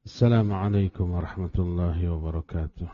Assalamualaikum warahmatullahi wabarakatuh.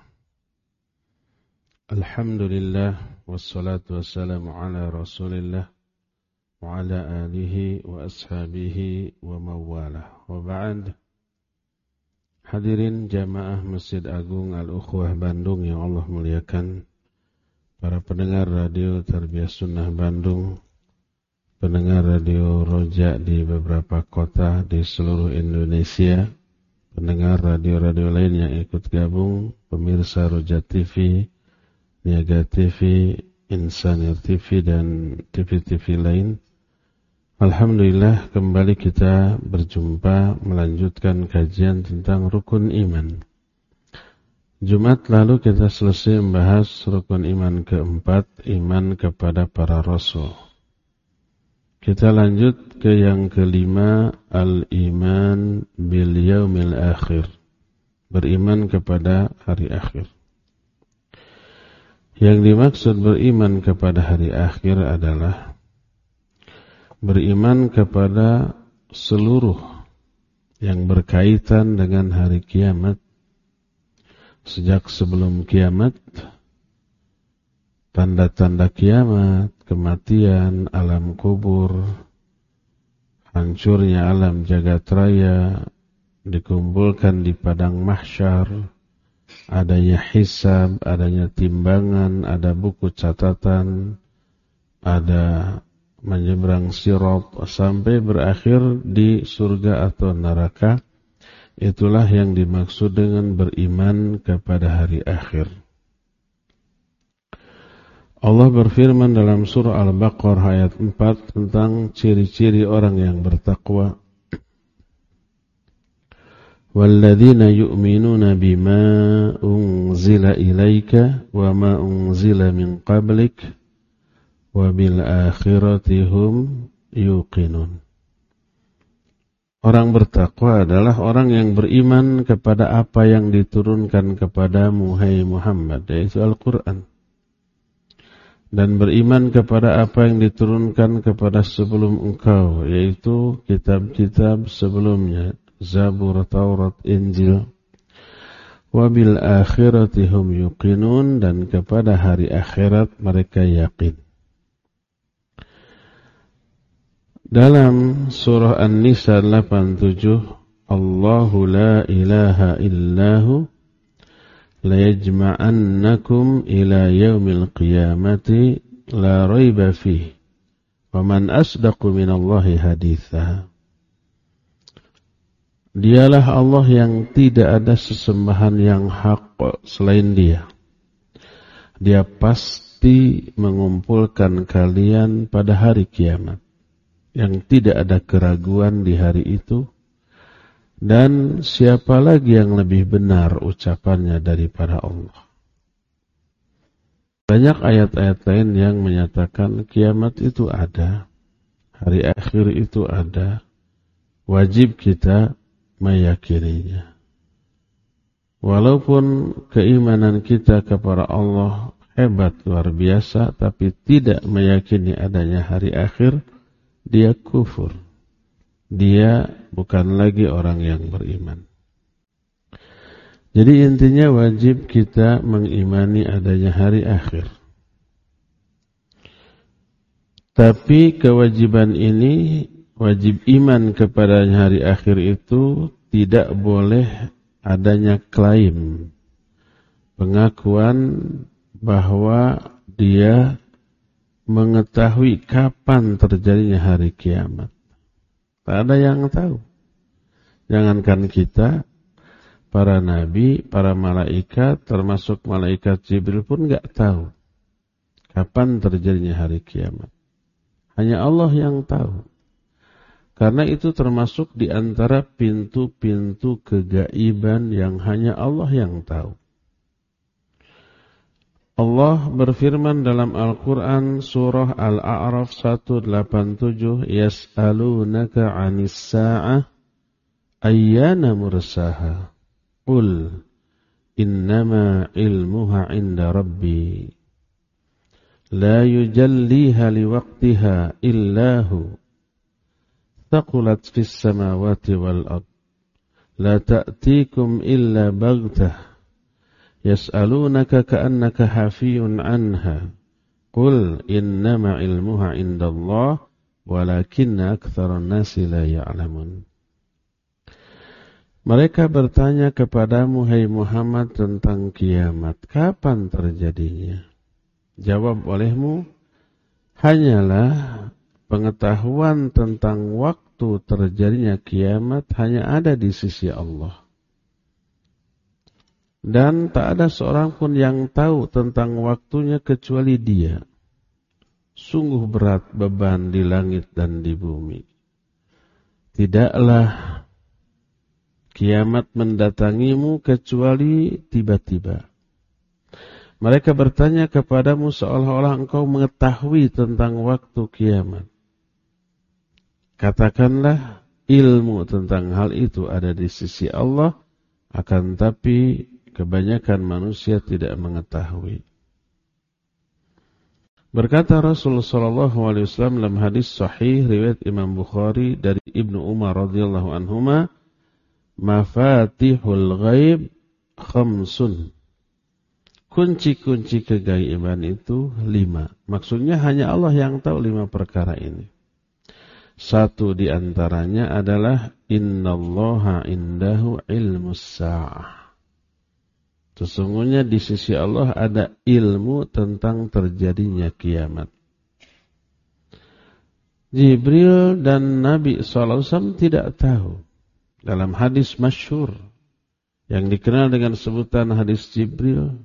Alhamdulillah wassalatu wassalamu ala Rasulillah wa ala alihi wa ashabihi wa mawalah. Wa ba'd. Hadirin jamaah Masjid Agung Al-Ukhwah Bandung yang Allah muliakan, para pendengar radio Tarbiyah Sunnah Bandung, pendengar radio Roja di beberapa kota di seluruh Indonesia, pendengar radio-radio lain yang ikut gabung, pemirsa Roja TV, Niaga TV, Insanir TV, dan TV-TV lain. Alhamdulillah kembali kita berjumpa melanjutkan kajian tentang rukun iman. Jumat lalu kita selesai membahas rukun iman keempat, iman kepada para rasul. Kita lanjut ke yang kelima, al-iman bil yaumil akhir. Beriman kepada hari akhir. Yang dimaksud beriman kepada hari akhir adalah beriman kepada seluruh yang berkaitan dengan hari kiamat. Sejak sebelum kiamat, tanda-tanda kiamat, kematian, alam kubur, hancurnya alam jagat raya, dikumpulkan di padang mahsyar, adanya hisab, adanya timbangan, ada buku catatan, ada menyeberang sirat, sampai berakhir di surga atau neraka. Itulah yang dimaksud dengan beriman kepada hari akhir. Allah berfirman dalam surah Al-Baqarah ayat 4 tentang ciri-ciri orang yang bertakwa. وَالَّذِينَ يُؤْمِنُونَ بِمَا أُنْزِلَ إِلَيْكَ وَمَا أُنْزِلَ مِنْ قَبْلِكَ وَبِالْآخِرَةِ هُمْ يُوقِنُونَ. Orang bertakwa adalah orang yang beriman kepada apa yang diturunkan kepadamu, hai Muhammad, yaitu Al-Quran. Dan beriman kepada apa yang diturunkan kepada sebelum engkau, yaitu kitab-kitab sebelumnya, Zabur, Taurat, Injil. Wabil akhirati hum yuqinun, dan kepada hari akhirat mereka yakin. Dalam surah An-Nisa 87, Allahu la ilaha illahu la yajma'annakum ila yaumil qiyamati la raiba fihi wa man asdaqu minallahi haditha. Dialah Allah yang tidak ada sesembahan yang hak selain Dia. Dia pasti mengumpulkan kalian pada hari kiamat, yang tidak ada keraguan di hari itu. Dan siapa lagi yang lebih benar ucapannya daripada Allah? Banyak ayat-ayat lain yang menyatakan kiamat itu ada, hari akhir itu ada. Wajib kita meyakininya. Walaupun keimanan kita kepada Allah hebat, luar biasa, tapi tidak meyakini adanya hari akhir, dia kufur. Dia bukan lagi orang yang beriman. Jadi intinya wajib kita mengimani adanya hari akhir. Tapi kewajiban ini, wajib iman kepada hari akhir itu tidak boleh adanya klaim, pengakuan bahwa dia mengetahui kapan terjadinya hari kiamat. Tak ada yang tahu. Jangankan kita, para nabi, para malaikat, termasuk malaikat Jibril pun enggak tahu kapan terjadinya hari kiamat. Hanya Allah yang tahu. Karena itu termasuk di antara pintu-pintu kegaiban yang hanya Allah yang tahu. Allah berfirman dalam Al-Quran surah Al-A'raf 187, Yas'alunaka 'anis sa'ah ayyana mursaha qul innama ilmuha 'inda rabbi la yujalliha liwaqtiha illahu taqulat fis samawati wal ard la ta'tikum illa baghtah yas'alunaka ka'annaka hafiyun anha qul innama ilmuha indallah walakinna aktsaran nasi la ya'lamun. Mereka bertanya kepadamu, hai Muhammad, tentang kiamat. Kapan terjadinya? Jawab olehmu, hanyalah pengetahuan tentang waktu terjadinya kiamat hanya ada di sisi Allah. Dan tak ada seorang pun yang tahu tentang waktunya kecuali Dia. Sungguh berat beban di langit dan di bumi. Tidaklah kiamat mendatangimu kecuali tiba-tiba. Mereka bertanya kepadamu seolah-olah engkau mengetahui tentang waktu kiamat. Katakanlah, ilmu tentang hal itu ada di sisi Allah, akan tapi kebanyakan manusia tidak mengetahui. Berkata Rasulullah SAW dalam hadis sahih riwayat Imam Bukhari dari Ibnu Umar radhiyallahu anhuma, mafatihul ghaib khamsun. Kunci-kunci kegaiban itu 5. Maksudnya hanya Allah yang tahu 5 perkara ini. Satu di antaranya adalah innallaha indahu ilmus sa'ah. Sesungguhnya di sisi Allah ada ilmu tentang terjadinya kiamat. Jibril dan Nabi SAW tidak tahu. Dalam hadis masyhur yang dikenal dengan sebutan hadis Jibril,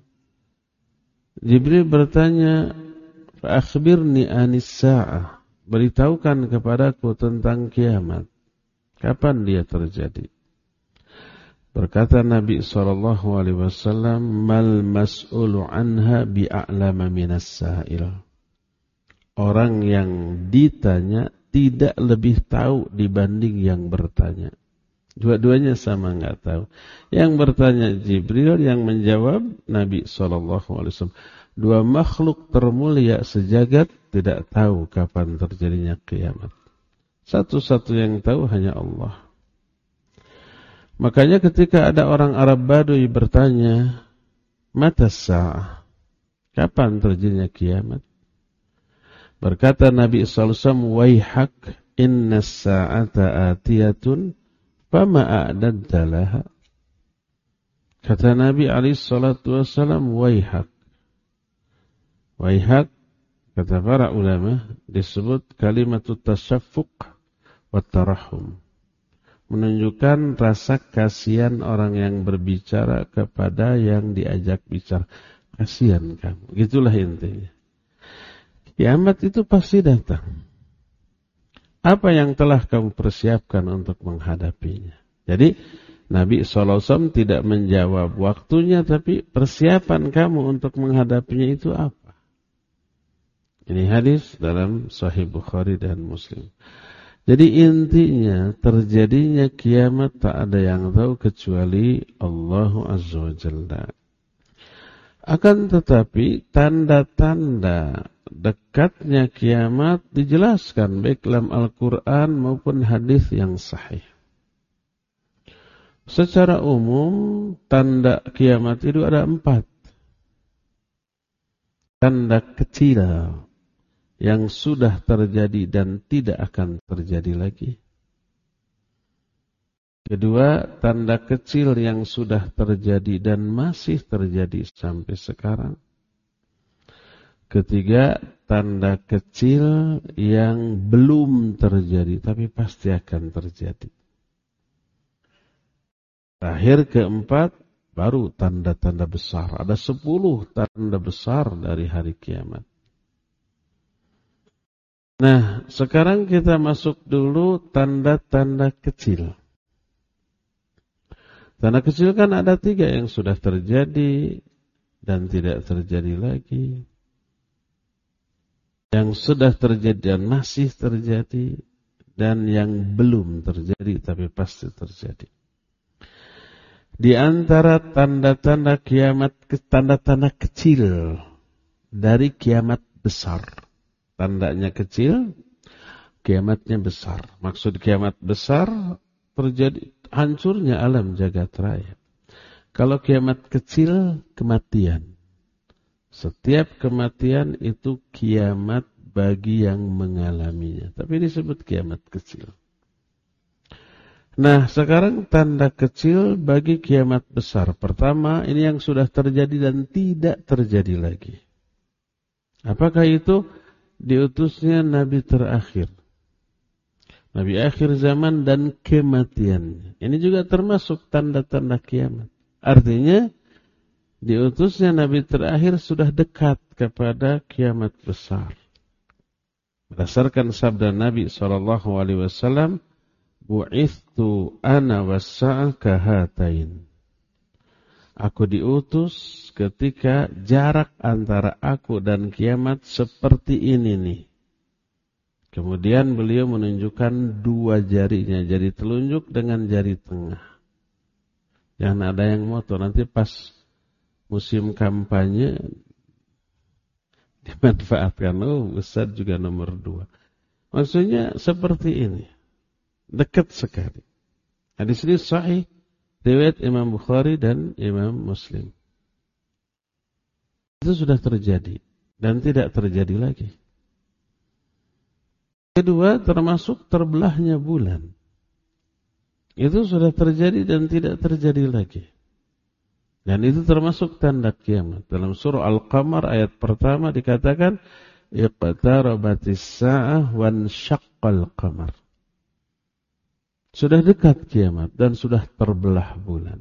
Jibril bertanya, "Fa akhbirni anis sa'ah." Beritahukan kepadaku tentang kiamat. Kapan dia terjadi? Berkata Nabi SAW, "Mal mas'ulu anha bi'a'lama minas sa'il." Orang yang ditanya tidak lebih tahu dibanding yang bertanya. Dua-duanya sama enggak tahu. Yang bertanya Jibril, yang menjawab Nabi SAW. 2 makhluk termulia sejagat tidak tahu kapan terjadinya kiamat. Satu-satu yang tahu hanya Allah. Makanya ketika ada orang Arab Baduy bertanya, "Mata sa'ah?" Kapan terjadinya kiamat? Berkata Nabi SAW, "Waihak, inna sa'ata atiyatun fama a'dadta laha." Kata Nabi SAW, "Waihak." Waihak, kata para ulama, disebut kalimatut tasyaffuq wa tarahum. Menunjukkan rasa kasihan orang yang berbicara kepada yang diajak bicara. Kasihan kamu. Gitulah intinya. Kiamat itu pasti datang. Apa yang telah kamu persiapkan untuk menghadapinya? Jadi Nabi SAW tidak menjawab waktunya, tapi persiapan kamu untuk menghadapinya itu apa? Ini hadis dalam Sahih Bukhari dan Muslim. Jadi intinya terjadinya kiamat tak ada yang tahu kecuali Allah Azza wa Jalla. Akan tetapi tanda-tanda dekatnya kiamat dijelaskan baik dalam Al-Quran maupun hadis yang sahih. Secara umum tanda kiamat itu ada 4. Tanda kecil yang sudah terjadi dan tidak akan terjadi lagi. Kedua, tanda kecil yang sudah terjadi dan masih terjadi sampai sekarang. Ketiga, tanda kecil yang belum terjadi tapi pasti akan terjadi. Terakhir, keempat, baru tanda-tanda besar. Ada 10 tanda besar dari hari kiamat. Nah, sekarang kita masuk dulu tanda-tanda kecil. Tanda kecil kan ada 3 yang sudah terjadi dan tidak terjadi lagi. Yang sudah terjadi dan masih terjadi. Dan yang belum terjadi tapi pasti terjadi. Di antara tanda-tanda kiamat, tanda-tanda kecil dari kiamat besar. Tandanya kecil, kiamatnya besar. Maksud kiamat besar, terjadi hancurnya alam jagat raya. Kalau kiamat kecil, kematian. Setiap kematian itu kiamat bagi yang mengalaminya. Tapi disebut kiamat kecil. Nah, sekarang tanda kecil bagi kiamat besar. Pertama, ini yang sudah terjadi dan tidak terjadi lagi. Apakah itu? Diutusnya Nabi terakhir. Nabi akhir zaman dan kematiannya. Ini juga termasuk tanda-tanda kiamat. Artinya, diutusnya Nabi terakhir sudah dekat kepada kiamat besar. Berdasarkan sabda Nabi SAW, bu'ithtu ana was-sa'ah kahatain. Aku diutus ketika jarak antara aku dan kiamat seperti ini nih. Kemudian beliau menunjukkan dua jarinya, jari telunjuk dengan jari tengah. Jangan ada yang moto, nanti pas musim kampanye dimanfaatkan. Oh, Ustaz juga nomor 2. Maksudnya seperti ini. Dekat sekali. Hadis ini sahih, riwayat Imam Bukhari dan Imam Muslim. Itu sudah terjadi dan tidak terjadi lagi. Kedua, termasuk terbelahnya bulan. Itu sudah terjadi dan tidak terjadi lagi. Dan itu termasuk tanda kiamat. Dalam surah Al-Qamar ayat pertama dikatakan, iqtarabatis sa'ah wan syaqqal qamar. Sudah dekat kiamat dan sudah terbelah bulan.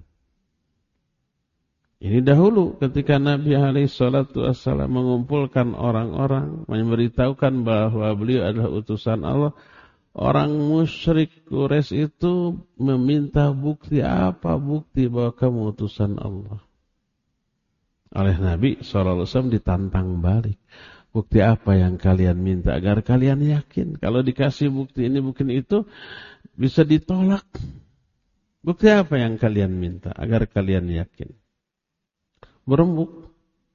Ini dahulu ketika Nabi SAW mengumpulkan orang-orang, memberitahukan bahwa beliau adalah utusan Allah. Orang musyrik Quraisy itu meminta bukti, apa bukti bahwa kamu utusan Allah. Oleh Nabi SAW ditantang balik. Bukti apa yang kalian minta agar kalian yakin? Kalau dikasih bukti ini, bukti itu, bisa ditolak. Bukti apa yang kalian minta agar kalian yakin? Berembuk.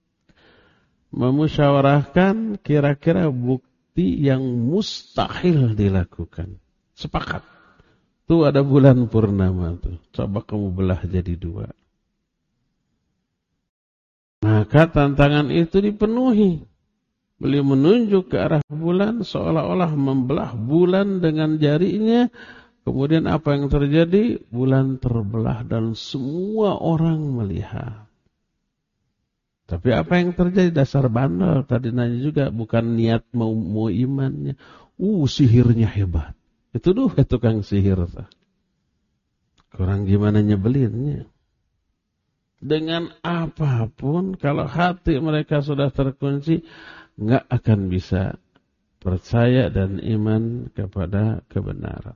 Memusyawarahkan kira-kira bukti yang mustahil dilakukan. Sepakat. Tuh ada bulan purnama tuh. Coba kamu belah jadi 2. Maka tantangan itu dipenuhi. Beliau menunjuk ke arah bulan seolah-olah membelah bulan dengan jarinya. Kemudian apa yang terjadi? Bulan terbelah dan semua orang melihat. Tapi apa yang terjadi? Dasar bandel. Tadi nanya juga, bukan niat mau imannya. Sihirnya hebat. Itu tukang sihir. Kurang gimana nyebelinnya. Dengan apapun, kalau hati mereka sudah terkunci, nggak akan bisa percaya dan iman kepada kebenaran.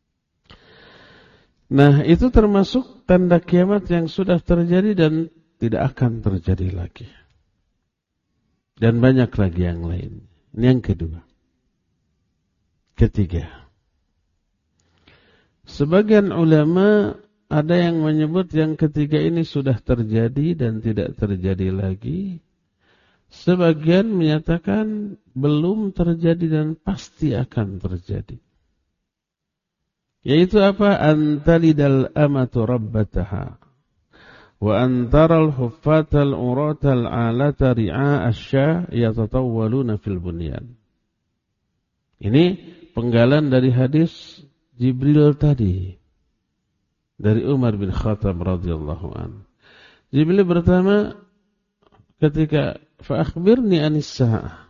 Nah, itu termasuk tanda kiamat yang sudah terjadi dan tidak akan terjadi lagi. Dan banyak lagi yang lain. Ini yang kedua. Ketiga. Sebagian ulama ada yang menyebut yang ketiga ini sudah terjadi dan tidak terjadi lagi. Sebagian menyatakan belum terjadi dan pasti akan terjadi. Yaitu apa? Antalidal amatu rabbataha. Wa antaral huffatal uratal alata ri'a asya yatatawwaluna fil bunyan. Ini penggalan dari hadis Jibril tadi. Dari Umar bin Khattab radhiyallahu anhu. Jibril pertama ketika fa'akhbirni anis sa'ah.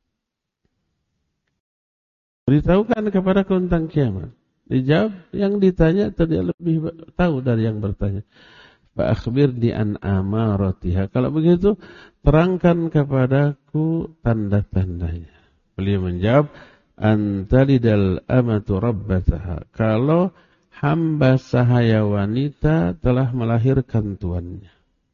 Beritahukan kepada tentang kiamat. Dijawab, yang ditanya tadi lebih tahu dari yang bertanya. Fa'akhbirni an amaratiha. Kalau begitu, terangkan kepadaku tanda-tandanya. Beliau menjawab, antalidal amatu rabbataha. Kalau hamba sahaya wanita telah melahirkan tuannya.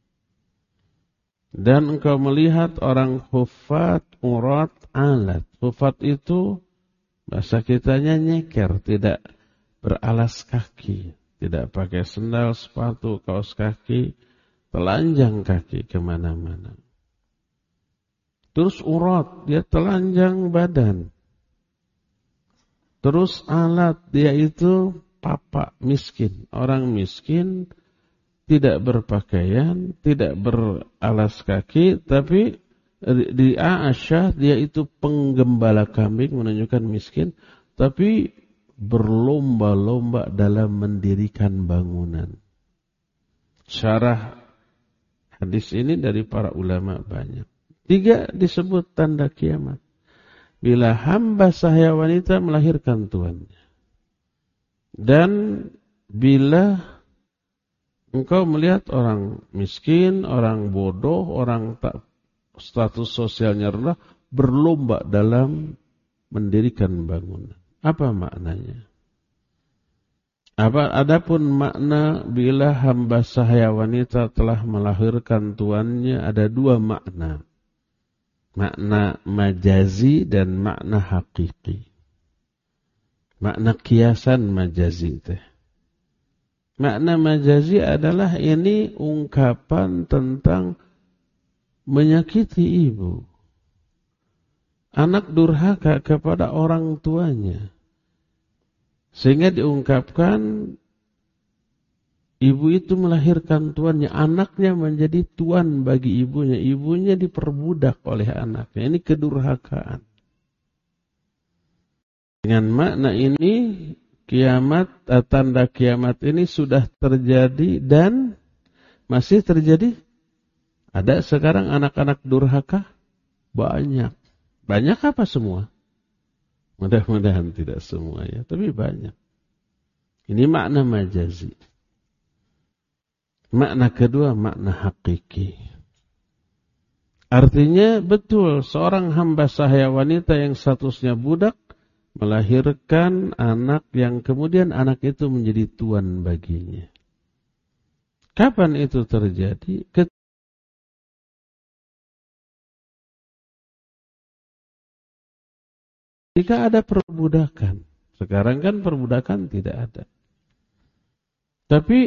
Dan engkau melihat orang hufat, urat, alat. Hufat itu, bahasa kitanya nyeker, tidak beralas kaki. Tidak pakai sendal, sepatu, kaos kaki, telanjang kaki kemana-mana. Terus urat, dia telanjang badan. Terus alat, dia itu terpapa miskin. Orang miskin tidak berpakaian, tidak beralas kaki, tapi di Aisyah dia itu penggembala kambing, menunjukkan miskin, tapi berlomba-lomba dalam mendirikan bangunan. Syarah hadis ini dari para ulama banyak. 3 disebut tanda kiamat. Bila hamba sahaya wanita melahirkan tuannya. Dan bila engkau melihat orang miskin, orang bodoh, orang tak status sosialnya rendah, berlomba dalam mendirikan bangunan. Apa maknanya? Adapun makna bila hamba sahaya wanita telah melahirkan tuannya, ada 2 makna. Makna majazi dan makna hakiki. Makna kiasan majazi teh. Makna majazi adalah ini ungkapan tentang menyakiti ibu. Anak durhaka kepada orang tuanya. Sehingga diungkapkan ibu itu melahirkan tuannya, anaknya menjadi tuan bagi ibunya, ibunya diperbudak oleh anaknya. Ini kedurhakaan. Dengan makna ini kiamat, tanda kiamat ini sudah terjadi dan masih terjadi. Ada sekarang anak-anak durhaka? Banyak. Banyak apa semua? Mudah-mudahan tidak semua ya, tapi banyak. Ini makna majazi. Makna kedua, makna hakiki. Artinya betul, seorang hamba sahaya wanita yang statusnya budak melahirkan anak yang kemudian anak itu menjadi tuan baginya. Kapan itu terjadi? Ketika ada perbudakan. Sekarang kan perbudakan tidak ada. Tapi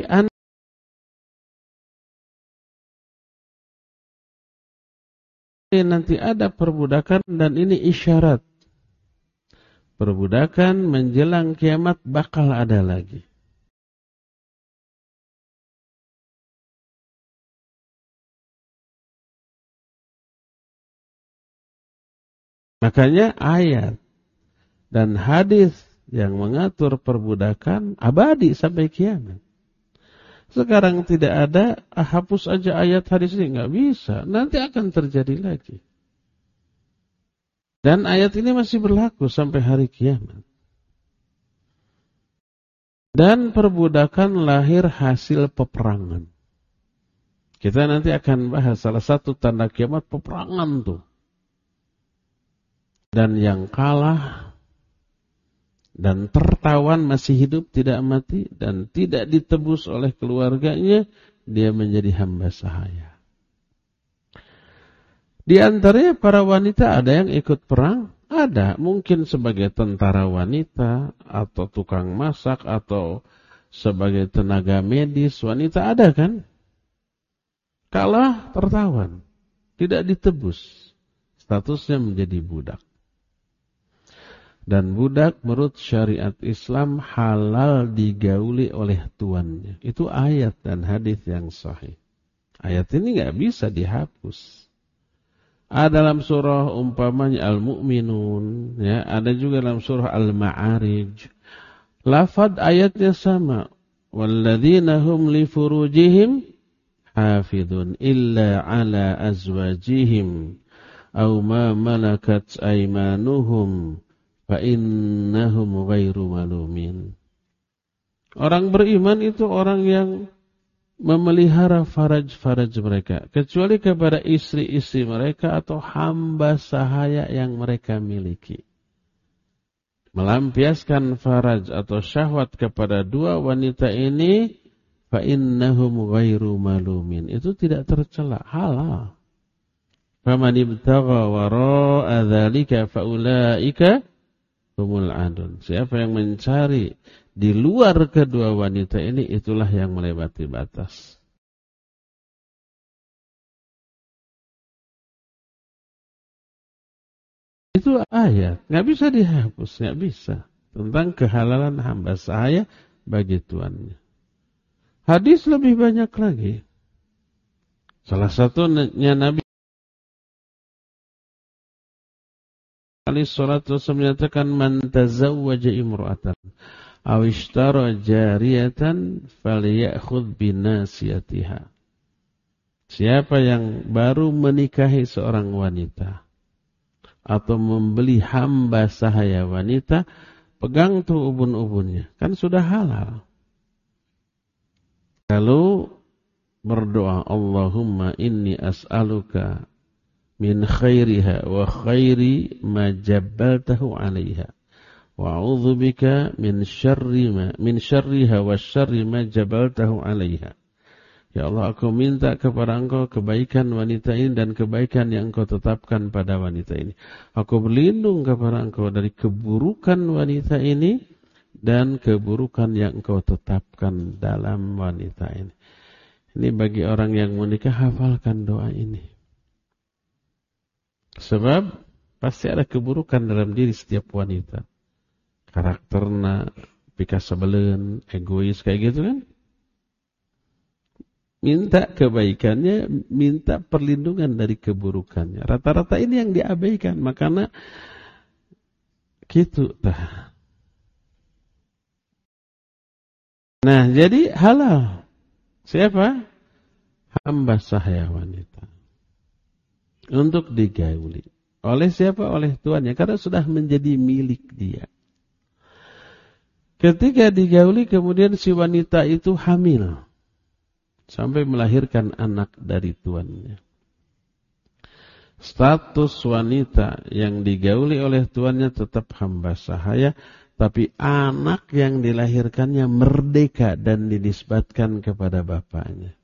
nanti ada perbudakan dan ini isyarat. Perbudakan menjelang kiamat bakal ada lagi. Makanya ayat dan hadis yang mengatur perbudakan abadi sampai kiamat. Sekarang tidak ada, hapus aja ayat hadis ini, nggak bisa. Nanti akan terjadi lagi. Dan ayat ini masih berlaku sampai hari kiamat. Dan perbudakan lahir hasil peperangan. Kita nanti akan bahas salah satu tanda kiamat peperangan tuh. Dan yang kalah dan tertawan masih hidup tidak mati dan tidak ditebus oleh keluarganya, dia menjadi hamba sahaya. Di antaranya para wanita ada yang ikut perang, ada mungkin sebagai tentara wanita atau tukang masak atau sebagai tenaga medis wanita ada kan? Kalah tertawan, tidak ditebus, statusnya menjadi budak. Dan budak menurut syariat Islam halal digauli oleh tuannya. Itu ayat dan hadis yang sahih. Ayat ini nggak bisa dihapus. Ada dalam surah umpamanya Al-Mu'minun, ya, ada juga dalam surah Al-Ma'arij. Lafaz ayatnya sama. Walladzina hum li furujihim hafidun illa ala azwajihim aw ma malakat aymanuhum fa'innahum ghairu malumin. Orang beriman itu orang yang memelihara faraj-faraj mereka, kecuali kepada istri-istri mereka atau hamba sahaya yang mereka miliki. Melampiaskan faraj atau syahwat kepada 2 wanita ini, fa'innahum ghairu malumin. Itu tidak tercela, halal. Faman ibtagha wara'a dzalika faulaika humul adun. Siapa yang mencari di luar kedua wanita ini, itulah yang melewati batas. Itu ayat, nggak bisa dihapus, nggak bisa. Tentang kehalalan hamba sahaya bagi tuannya. Hadis lebih banyak lagi. Salah satunya Nabi alaihi salatu wasallam menyatakan, man tazawwaja imra'atan aw ishtara jariyatan falyakhudh binasiyatiha. Siapa yang baru menikahi seorang wanita atau membeli hamba sahaya wanita, pegang tuh ubun-ubunnya, kan sudah halal. Lalu berdoa, Allahumma inni as'aluka min khairiha wa khairi ma jabbaltahu 'alaiha wa a'udzu bika min syarriha wa syarri ma jabbaltahu 'alaiha. Ya Allah, aku minta kepada Engkau kebaikan wanita ini dan kebaikan yang Engkau tetapkan pada wanita ini. Aku berlindung kepada Engkau dari keburukan wanita ini dan keburukan yang Engkau tetapkan dalam wanita ini. Ini bagi orang yang menikah, hafalkan doa ini. Sebab pasti ada keburukan dalam diri setiap wanita. Karakterna, pika sebelen, egois, kayak gitu kan. Minta kebaikannya, minta perlindungan dari keburukannya. Rata-rata ini yang diabaikan. Makanya gitu. Nah, jadi halal. Siapa? Hamba sahaya wanita. Untuk digauli. Oleh siapa? Oleh tuannya. Karena sudah menjadi milik dia. Ketika digauli, kemudian si wanita itu hamil. Sampai melahirkan anak dari tuannya. Status wanita yang digauli oleh tuannya tetap hamba sahaya, tapi anak yang dilahirkannya merdeka dan dinisbatkan kepada bapaknya.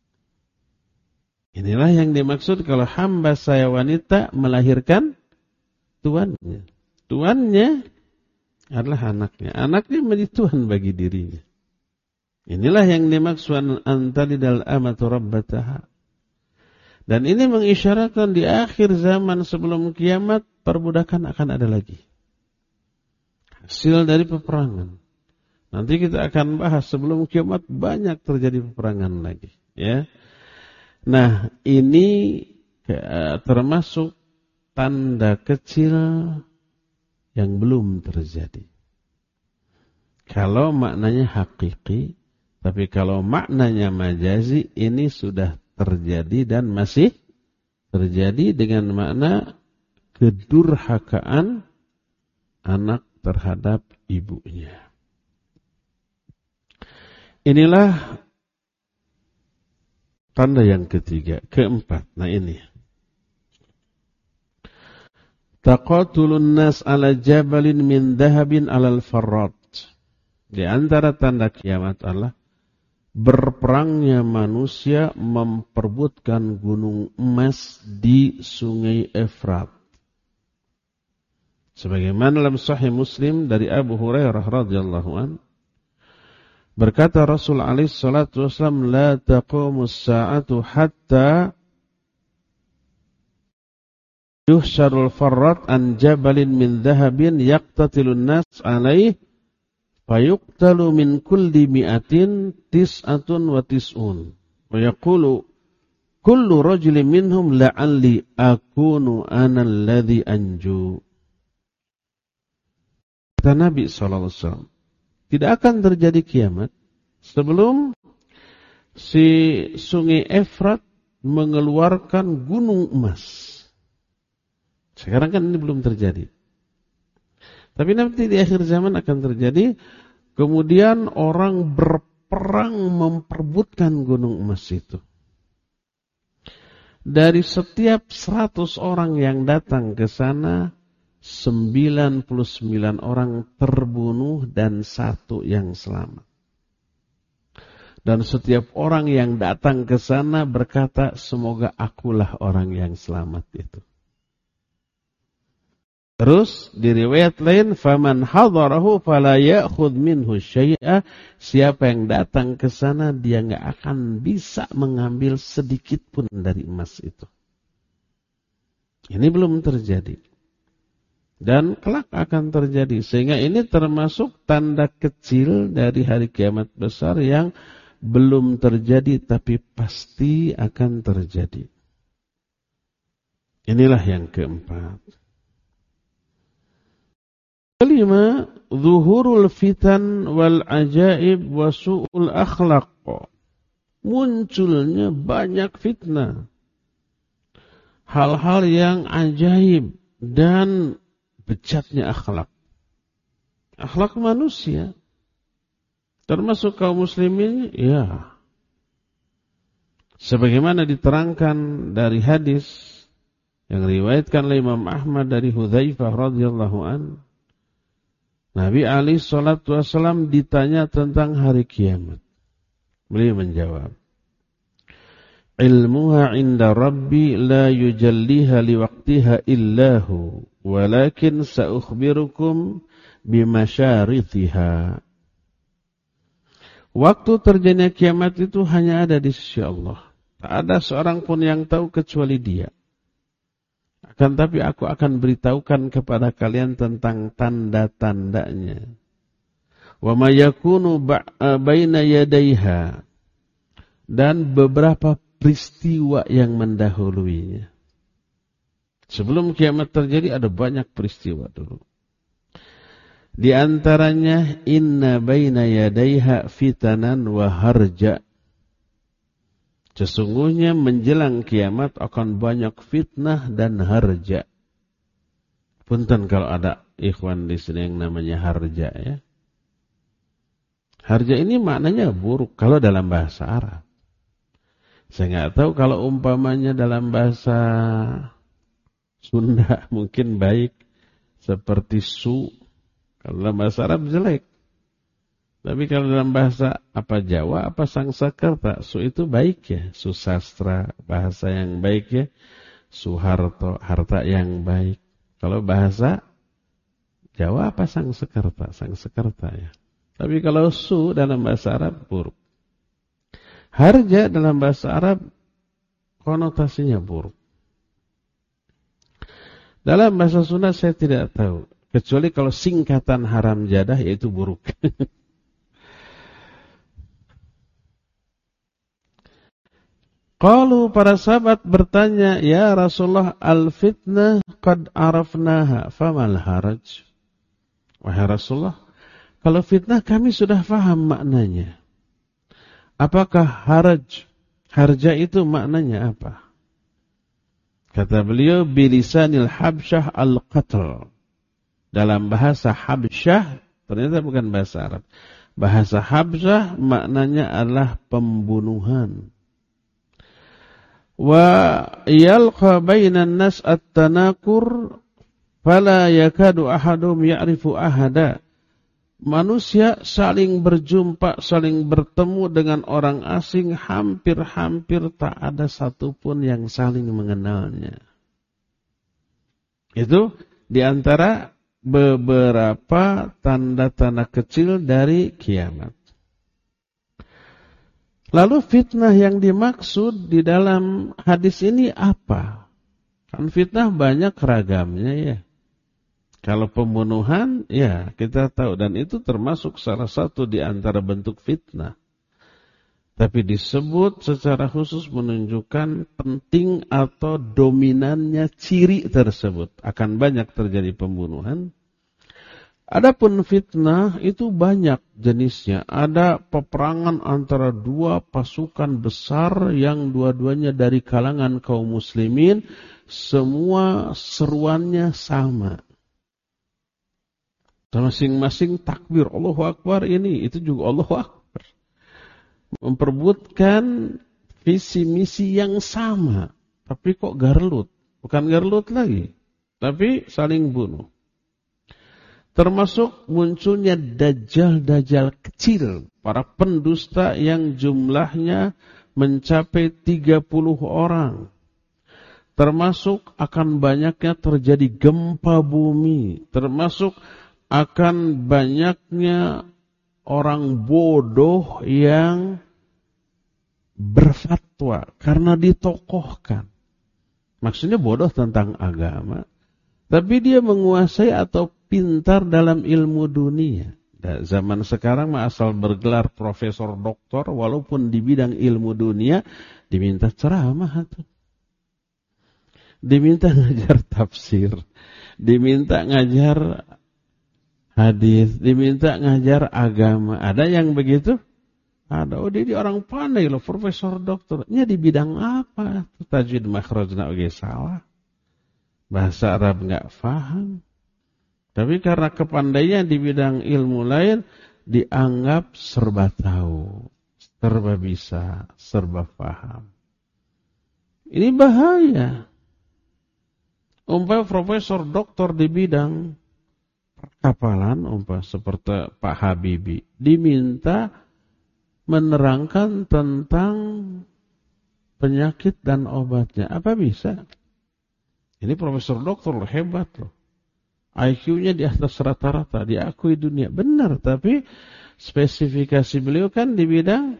Inilah yang dimaksud kalau hamba sahaya wanita melahirkan tuannya. Tuannya adalah anaknya. Anaknya menjadi tuan bagi dirinya. Inilah yang dimaksud antalidal amatu rabbataha. Dan ini mengisyaratkan di akhir zaman sebelum kiamat perbudakan akan ada lagi. Hasil dari peperangan. Nanti kita akan bahas sebelum kiamat banyak terjadi peperangan lagi. Ya. Nah, ini termasuk tanda kecil yang belum terjadi. Kalau maknanya hakiki, tapi kalau maknanya majazi, ini sudah terjadi dan masih terjadi dengan makna kedurhakaan anak terhadap ibunya. Inilah tanda yang ketiga, keempat. Nah ini. Taqatulun nas ala jabalin min dhahabin alal farrat. Di antara tanda kiamat Allah, berperangnya manusia memperebutkan gunung emas di sungai Efrat. Sebagaimana dalam Sahih Muslim dari Abu Hurairah radhiyallahu an, berkata Rasul alaihi salatu wasallam, la taqumus sa'atu hatta yuhsyarul farrat an jabalin min dhahabin yaqtatilun nas alaihi fayuqtalu min kulli mi'atin tis'atun wa tis'un. Wa yaqulu kullu rajulin minhum la'alli akunu ana alladhi anju. Kata Nabi SAW, tidak akan terjadi kiamat sebelum si sungai Efrat mengeluarkan gunung emas. Sekarang kan ini belum terjadi. Tapi nanti di akhir zaman akan terjadi, kemudian orang berperang memperebutkan gunung emas itu. Dari setiap 100 orang yang datang ke sana, 99 orang terbunuh dan 1 yang selamat. Dan setiap orang yang datang ke sana berkata, semoga akulah orang yang selamat itu. Terus di riwayat lain, faman hadarahu fala ya'khudh minhu syai'a, siapa yang datang ke sana dia enggak akan bisa mengambil sedikit pun dari emas itu. Ini belum terjadi. Dan kelak akan terjadi. Sehingga ini termasuk tanda kecil dari hari kiamat besar yang belum terjadi tapi pasti akan terjadi. Inilah yang keempat. Kelima, zuhurul fitan wal ajaib wa su'ul akhlaq. Munculnya banyak fitnah. Hal-hal yang ajaib dan becatnya akhlak. Akhlak manusia. Termasuk kaum muslimin, ya. Sebagaimana diterangkan dari hadis yang riwayatkan oleh Imam Ahmad dari Hudzaifah radhiyallahu an, Nabi alaihi salatu wasallam ditanya tentang hari kiamat. Beliau menjawab, ilmuha inda Rabbi la yujalliha liwaqtiha illahu, walakin sa'ukhbirukum bimasyarithiha. Waktu terjadinya kiamat itu hanya ada di sisi Allah. Tak ada seorang pun yang tahu kecuali Dia. Akan tapi aku akan beritahukan kepada kalian tentang tanda-tandanya. Wa ma yakunu baina yadayha, dan beberapa peristiwa yang mendahuluinya. Sebelum kiamat terjadi ada banyak peristiwa dulu. Di antaranya inna baina yadayha fitanan wa harja. Sesungguhnya menjelang kiamat akan banyak fitnah dan harja. Punten kalau ada ikhwan di sini yang namanya harja ya. Harja ini maknanya buruk kalau dalam bahasa Arab. Saya nggak tahu kalau umpamanya dalam bahasa Sunda mungkin baik seperti su. Kalau dalam bahasa Arab jelek. Tapi kalau dalam bahasa apa Jawa, apa Sangsekerta, su itu baik ya. Susastra, bahasa yang baik ya. Suharto, harta yang baik. Kalau bahasa Jawa apa Sangsekerta? Sangsekerta ya. Tapi kalau su dalam bahasa Arab buruk. Harja dalam bahasa Arab konotasinya buruk. Dalam bahasa Sunda saya tidak tahu. Kecuali kalau singkatan haram jadah yaitu buruk. Qalu para sahabat bertanya, ya Rasulullah, al-fitnah qad arafnaha, famal haraj? Wahai Rasulullah, kalau fitnah kami sudah faham maknanya. Apakah haraj? Harja itu maknanya apa? Kata beliau, bilisanil habsyah al-qatl. Dalam bahasa Habsyah, ternyata bukan bahasa Arab. Bahasa Habsyah maknanya adalah pembunuhan. Wa yalqa bainan nas at-tanakur fala yakadu ahadum ya'rifu ahada. Manusia saling berjumpa, saling bertemu dengan orang asing, hampir-hampir tak ada satupun yang saling mengenalnya. Itu diantara beberapa tanda-tanda kecil dari kiamat. Lalu fitnah yang dimaksud di dalam hadis ini apa? Kan fitnah banyak ragamnya ya. Kalau pembunuhan, ya kita tahu. Dan itu termasuk salah satu di antara bentuk fitnah. Tapi disebut secara khusus menunjukkan penting atau dominannya ciri tersebut. Akan banyak terjadi pembunuhan. Adapun fitnah itu banyak jenisnya. Ada peperangan antara dua pasukan besar yang dua-duanya dari kalangan kaum muslimin. Semua seruannya sama. Masing-masing takbir Allahu Akbar ini, itu juga Allahu Akbar. Memperbutkan visi misi yang sama, tapi kok garlut? Bukan garlut lagi, tapi saling bunuh. Termasuk munculnya dajjal-dajjal kecil, para pendusta yang jumlahnya mencapai 30 orang. Termasuk akan banyaknya terjadi gempa bumi, termasuk akan banyaknya orang bodoh yang berfatwa karena ditokohkan. Maksudnya bodoh tentang agama, Tapi dia menguasai atau pintar dalam ilmu dunia. Dan zaman sekarang asal bergelar profesor doktor, walaupun di bidang ilmu dunia, diminta ceramah tuh. Diminta ngajar tafsir, diminta ngajar hadis, diminta ngajar agama. Ada yang begitu? Ada. Oh, dia orang pandai loh, profesor doktornya di bidang apa? Tajwid makhrajna oge salah. Bahasa Arab enggak paham. Tapi karena kepandainya di bidang ilmu lain dianggap serba tahu, serba bisa, serba paham. Ini bahaya. Umpama profesor doktor di bidang perkapalan, umpama seperti Pak Habibie, diminta menerangkan tentang penyakit dan obatnya. Apa bisa? Ini profesor doktor loh, hebat loh. IQ-nya di atas rata-rata, diakui dunia. Benar, tapi spesifikasi beliau kan di bidang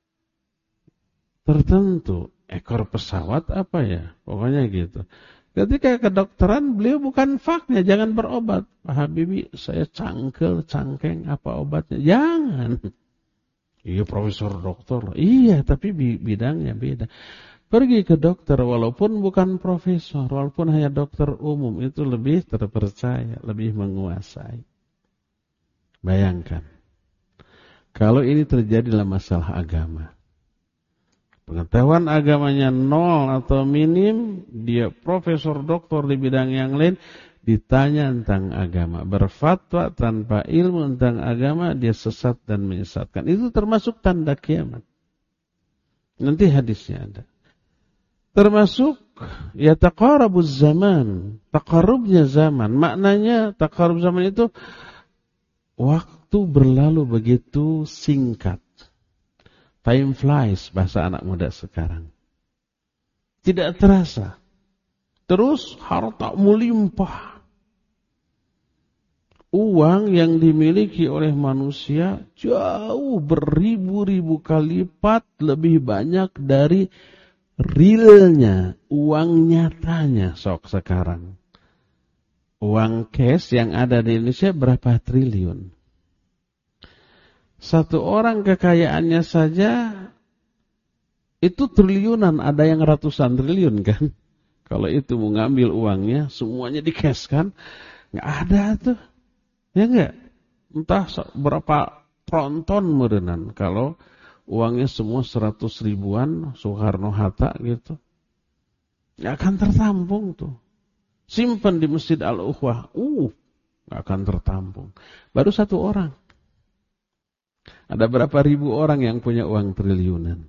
tertentu. Ekor pesawat apa ya? Pokoknya gitu. Ketika kedokteran, beliau bukan faknya, jangan berobat. Pak Habibie, saya cangkeng, apa obatnya? Jangan. Iya, profesor dokter. Iya, tapi bidangnya beda. Pergi ke dokter, walaupun bukan profesor, walaupun hanya dokter umum, itu lebih terpercaya, lebih menguasai. Bayangkan, kalau ini terjadi dalam masalah agama. Pengetahuan agamanya nol atau minim, dia profesor doktor di bidang yang lain, ditanya tentang agama, berfatwa tanpa ilmu tentang agama, dia sesat dan menyesatkan. Itu termasuk tanda kiamat. Nanti hadisnya ada. Termasuk ya taqarabuz zaman, taqarrubnya zaman. Maknanya taqarrub zaman itu waktu berlalu begitu singkat. Time flies, bahasa anak muda sekarang. Tidak terasa. Terus harta melimpah. Uang yang dimiliki oleh manusia jauh beribu-ribu kali lipat lebih banyak dari realnya, uang nyatanya sok sekarang. Uang cash yang ada di Indonesia berapa triliun? Satu orang kekayaannya saja itu triliunan, ada yang ratusan triliun kan. Kalau itu mau ngambil uangnya, semuanya di cash kan. Nggak ada tuh. Ya nggak? Entah berapa tronton merenan. Kalau uangnya semua 100 ribuan, Soekarno-Hatta gitu. Nggak akan tertampung tuh. Simpan di Masjid Al-Ukhwah. Nggak akan tertampung. Baru satu orang. Ada berapa ribu orang yang punya uang triliunan.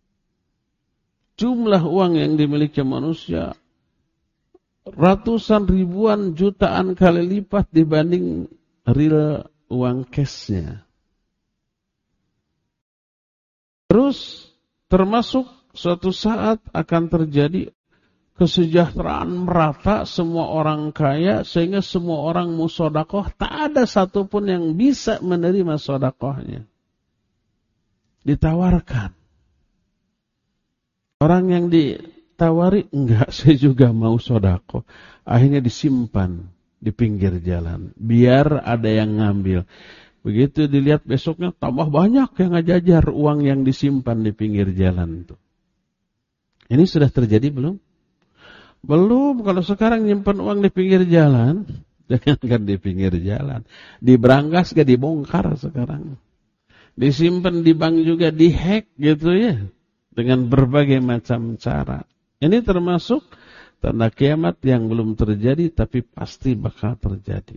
Jumlah uang yang dimiliki manusia ratusan ribuan jutaan kali lipat dibanding real uang cashnya. Terus termasuk suatu saat akan terjadi kesejahteraan merata, semua orang kaya sehingga semua orang mau sedekah, tak ada satupun yang bisa menerima sedekahnya. Ditawarkan. Orang yang ditawari, enggak, saya juga mau sedekah. Akhirnya disimpan di pinggir jalan, biar ada yang ngambil. Begitu dilihat besoknya tambah banyak yang ngajajar uang yang disimpan di pinggir jalan itu. Ini sudah terjadi belum? Belum. Kalau sekarang nyimpan uang di pinggir jalan, jangankan di pinggir jalan, di berangkas gak dibongkar sekarang. Disimpan di bank juga dihack gitu ya, dengan berbagai macam cara. Ini termasuk tanda kiamat yang belum terjadi tapi pasti bakal terjadi.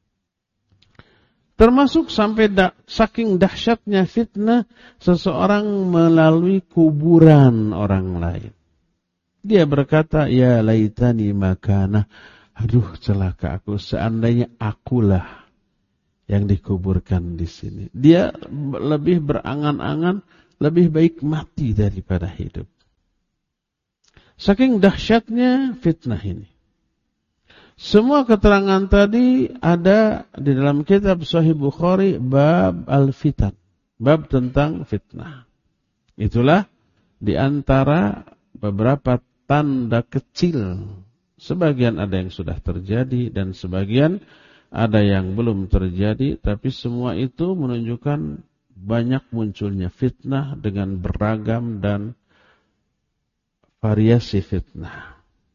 Termasuk sampai saking dahsyatnya fitnah seseorang melalui kuburan orang lain. Dia berkata, ya laitani makana, aduh celaka aku, seandainya akulah yang dikuburkan di sini. Dia lebih berangan-angan, lebih baik mati daripada hidup. Saking dahsyatnya fitnah ini. Semua keterangan tadi ada di dalam kitab Sahih Bukhari, bab al-fitan, bab tentang fitnah. Itulah di antara beberapa tanda kecil Sebagian ada yang sudah terjadi dan sebagian ada yang belum terjadi, tapi semua itu menunjukkan banyak munculnya fitnah dengan beragam dan variasi fitnah.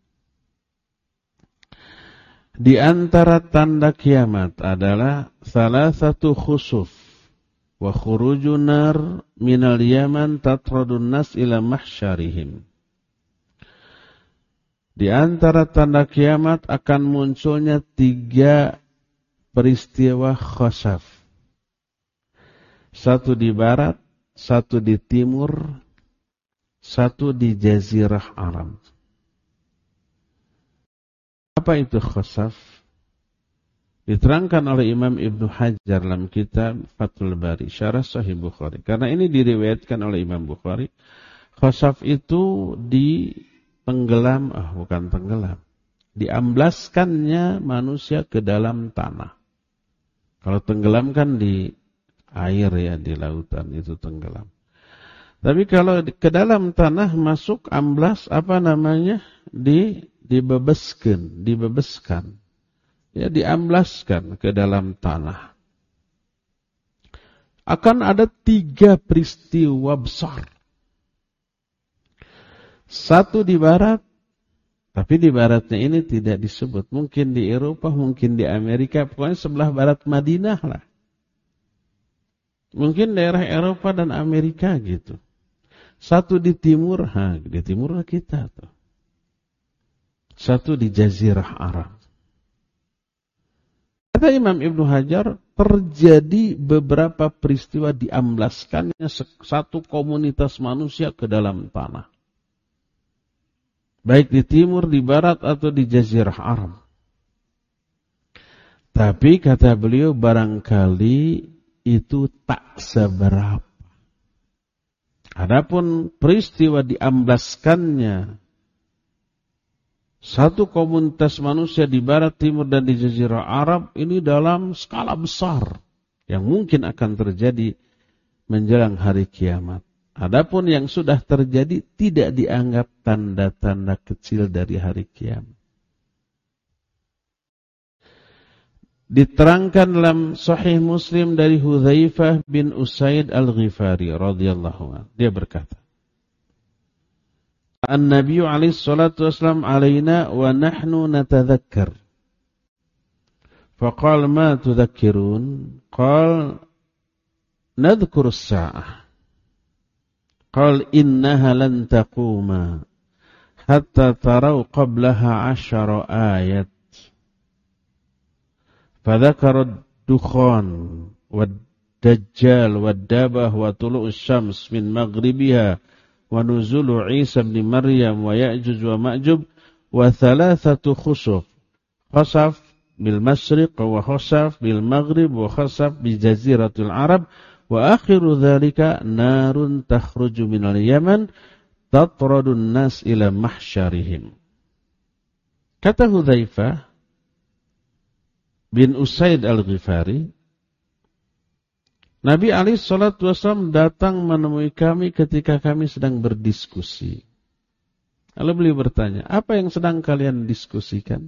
Di antara tanda kiamat adalah salah satu khusuf wa khurujun nar minal yaman tatradun nas ila mahsyarihim. Di antara tanda kiamat akan munculnya 3 peristiwa khasaf. 1 di barat, 1 di timur, 1 di Jazirah Arab. Apa itu khasaf? Diterangkan oleh Imam Ibnu Hajar dalam kitab Fathul Bari, Syarah Sahih Bukhari. Karena ini diriwayatkan oleh Imam Bukhari. Khasaf itu bukan tenggelam. Diamblaskannya manusia ke dalam tanah. Kalau tenggelam kan di air ya, di lautan itu tenggelam. Tapi kalau ke dalam tanah masuk amblas dibebeskan. Ya, diamblaskan ke dalam tanah. Akan ada 3 peristiwa besar. 1 di barat, tapi di baratnya ini tidak disebut. Mungkin di Eropa, mungkin di Amerika, pokoknya sebelah barat Madinah lah. Mungkin daerah Eropa dan Amerika gitu. 1 di timur, di timur kita tuh. 1 di Jazirah Arab. Kata Imam Ibnu Hajar, terjadi beberapa peristiwa diamblaskannya satu komunitas manusia ke dalam tanah. Baik di timur, di barat, atau di Jazirah Arab. Tapi kata beliau, barangkali itu tak seberapa. Adapun peristiwa diamblaskannya satu komunitas manusia di barat, timur, dan di Jazirah Arab, ini dalam skala besar yang mungkin akan terjadi menjelang hari kiamat. Adapun yang sudah terjadi tidak dianggap tanda-tanda kecil dari hari kiamat. Diterangkan dalam Sahih Muslim dari Hudzaifah bin Usaid Al-Ghifari radhiyallahu anhu. Dia berkata, An-Nabi alaihi salatu wasallam alaina wa nahnu natadzakkar. Faqala ma tudzakkirun? Qala nadhkuru as-sa'ah. Qala innaha lan taquma hatta taraw qablaha 10 ayat. Fadzakara ad-dukhan wad-dajjal wad-dabah wa tulu'us syams min maghribiha wa nuzulu Isa bin Maryam wa Ya'juj wa Ma'juj wa 3 khusuf. Khasaf bil masyriq wa khasaf bil maghrib wa khasaf bi jaziratul Arab. Wa akhiru dzalika narun takhruju minal Yaman tatradun nas ila mahsyarihim. Kata Hudzaifah bin Usaid Al-Ghifari, Nabi alaihi salatu wasallam datang menemui kami ketika kami sedang berdiskusi. Lalu beliau bertanya, apa yang sedang kalian diskusikan?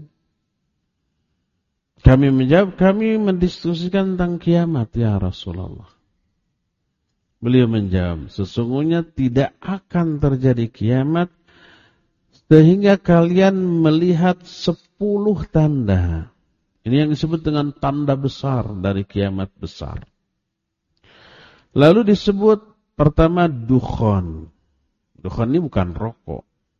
Kami menjawab, kami mendiskusikan tentang kiamat ya Rasulullah. Beliau menjawab, sesungguhnya tidak akan terjadi kiamat sehingga kalian melihat 10 tanda. Ini yang disebut dengan tanda besar dari kiamat besar. Lalu disebut pertama dukhan. Dukhan ini bukan rokok.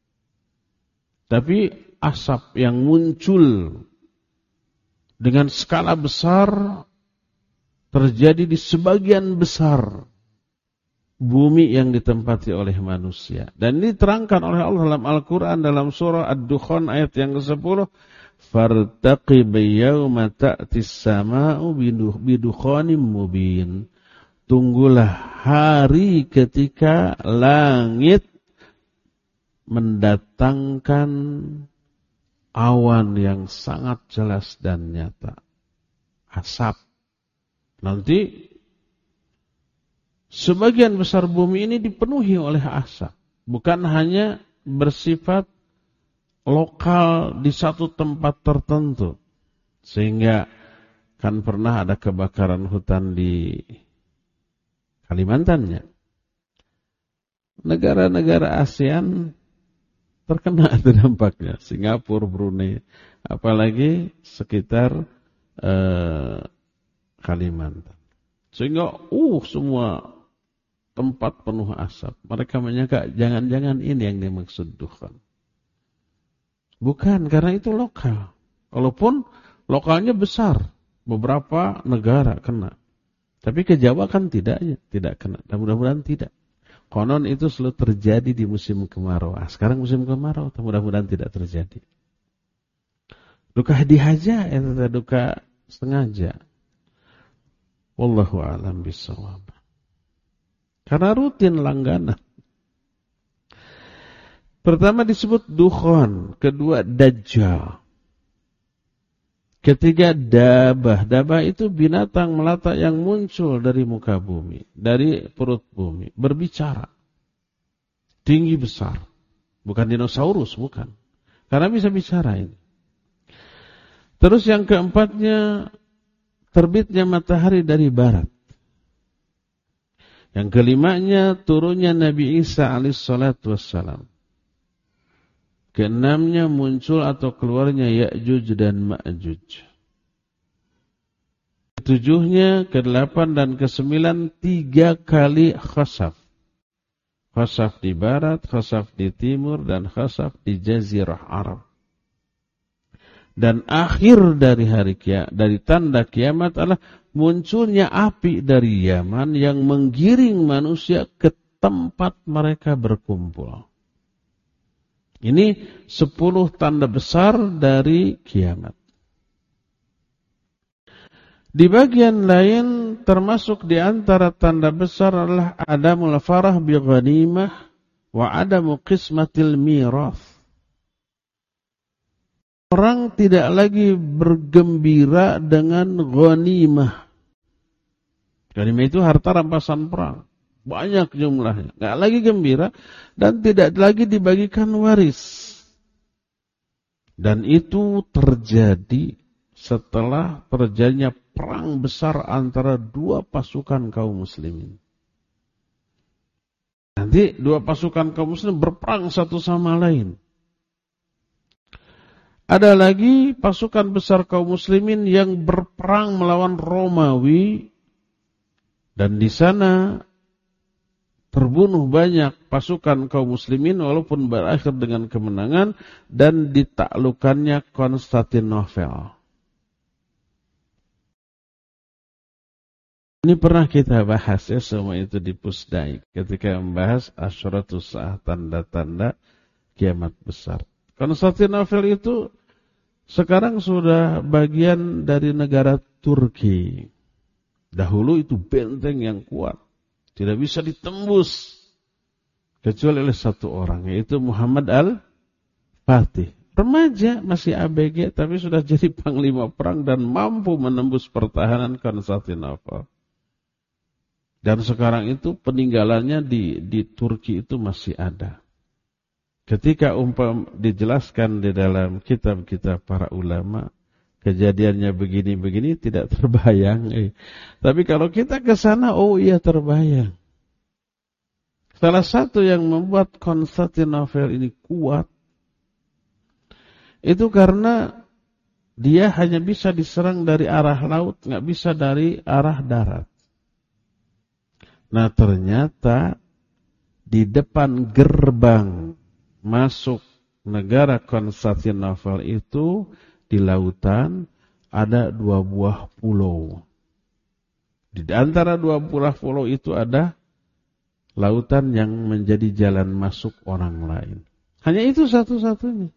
Tapi asap yang muncul dengan skala besar terjadi di sebagian besar bumi yang ditempati oleh manusia. Dan ini diterangkan oleh Allah dalam Al-Quran dalam surah Ad-Dukhan ayat yang ke-10. Fartaqib yawma ta'tis sama'u bidukhanim mubin. Tunggulah hari ketika langit mendatangkan awan yang sangat jelas dan nyata. Asap. Nanti sebagian besar bumi ini dipenuhi oleh asap. Bukan hanya bersifat lokal di satu tempat tertentu. Sehingga kan pernah ada kebakaran hutan di Kalimantan ya. Negara-negara ASEAN terkena dampaknya. Singapura, Brunei, apalagi sekitar Kalimantan. Sehingga semua tempat penuh asap. Mereka menyangka jangan-jangan ini yang dimaksud Dukhan. Bukan, karena itu lokal. Walaupun lokalnya besar, beberapa negara kena. Tapi ke Jawa kan tidak kena. Dan mudah-mudahan tidak. Konon itu selalu terjadi di musim kemarau. Sekarang musim kemarau, mudah-mudahan tidak terjadi. Duka dihaja, itu duka sengaja. Wallahu a'lam bishawab. Karena rutin langganan. Pertama disebut Dukhan, kedua Dajjal. Ketiga Dabah. Dabah itu binatang melata yang muncul dari muka bumi, dari perut bumi, berbicara. Tinggi besar. Bukan dinosaurus, bukan. Karena bisa bicara ini. Terus yang keempatnya, terbitnya matahari dari barat. Yang kelimanya, turunnya Nabi Isa alaihissalatu wassalam. Keenamnya, muncul atau keluarnya Ya'juj dan Ma'juj. Ketujuhnya, kedelapan dan kesembilan, 3 kali khasaf. Khasaf di barat, khasaf di timur, dan khasaf di jazirah Arab. Dan akhir dari tanda kiamat adalah munculnya api dari Yaman yang menggiring manusia ke tempat mereka berkumpul. Ini 10 tanda besar dari kiamat. Di bagian lain termasuk di antara tanda besar adalah adamul farah bi ghanimah wa adamu qismatil mirath. Orang tidak lagi bergembira dengan ghanimah. Ghanimah itu harta rampasan perang. Banyak jumlahnya. Nggak lagi gembira dan tidak lagi dibagikan waris. Dan itu terjadi setelah terjadinya perang besar antara 2 pasukan kaum muslimin. Nanti 2 pasukan kaum muslim berperang satu sama lain. Ada lagi pasukan besar kaum muslimin yang berperang melawan Romawi. Dan di sana terbunuh banyak pasukan kaum muslimin walaupun berakhir dengan kemenangan dan ditaklukannya Konstantinopel. Ini pernah kita bahas ya, semua itu di Pusdai ketika membahas Asyratus Sa'ah, tanda-tanda kiamat besar. Konstantinopel itu sekarang sudah bagian dari negara Turki. Dahulu itu benteng yang kuat. Tidak bisa ditembus kecuali oleh satu orang, yaitu Muhammad al-Fatih. Remaja, masih ABG, tapi sudah jadi panglima perang dan mampu menembus pertahanan Konstantinopel. Dan sekarang itu peninggalannya di Turki itu masih ada. Ketika dijelaskan di dalam kitab-kitab para ulama, kejadiannya begini-begini tidak terbayang. Tapi kalau kita ke sana, iya terbayang. Salah satu yang membuat Konstantinopel ini kuat, itu karena dia hanya bisa diserang dari arah laut, nggak bisa dari arah darat. Nah ternyata di depan gerbang masuk negara Konstantinopel itu, di lautan ada 2 buah pulau. Di antara 2 buah pulau itu ada lautan yang menjadi jalan masuk orang lain. Hanya itu satu-satunya.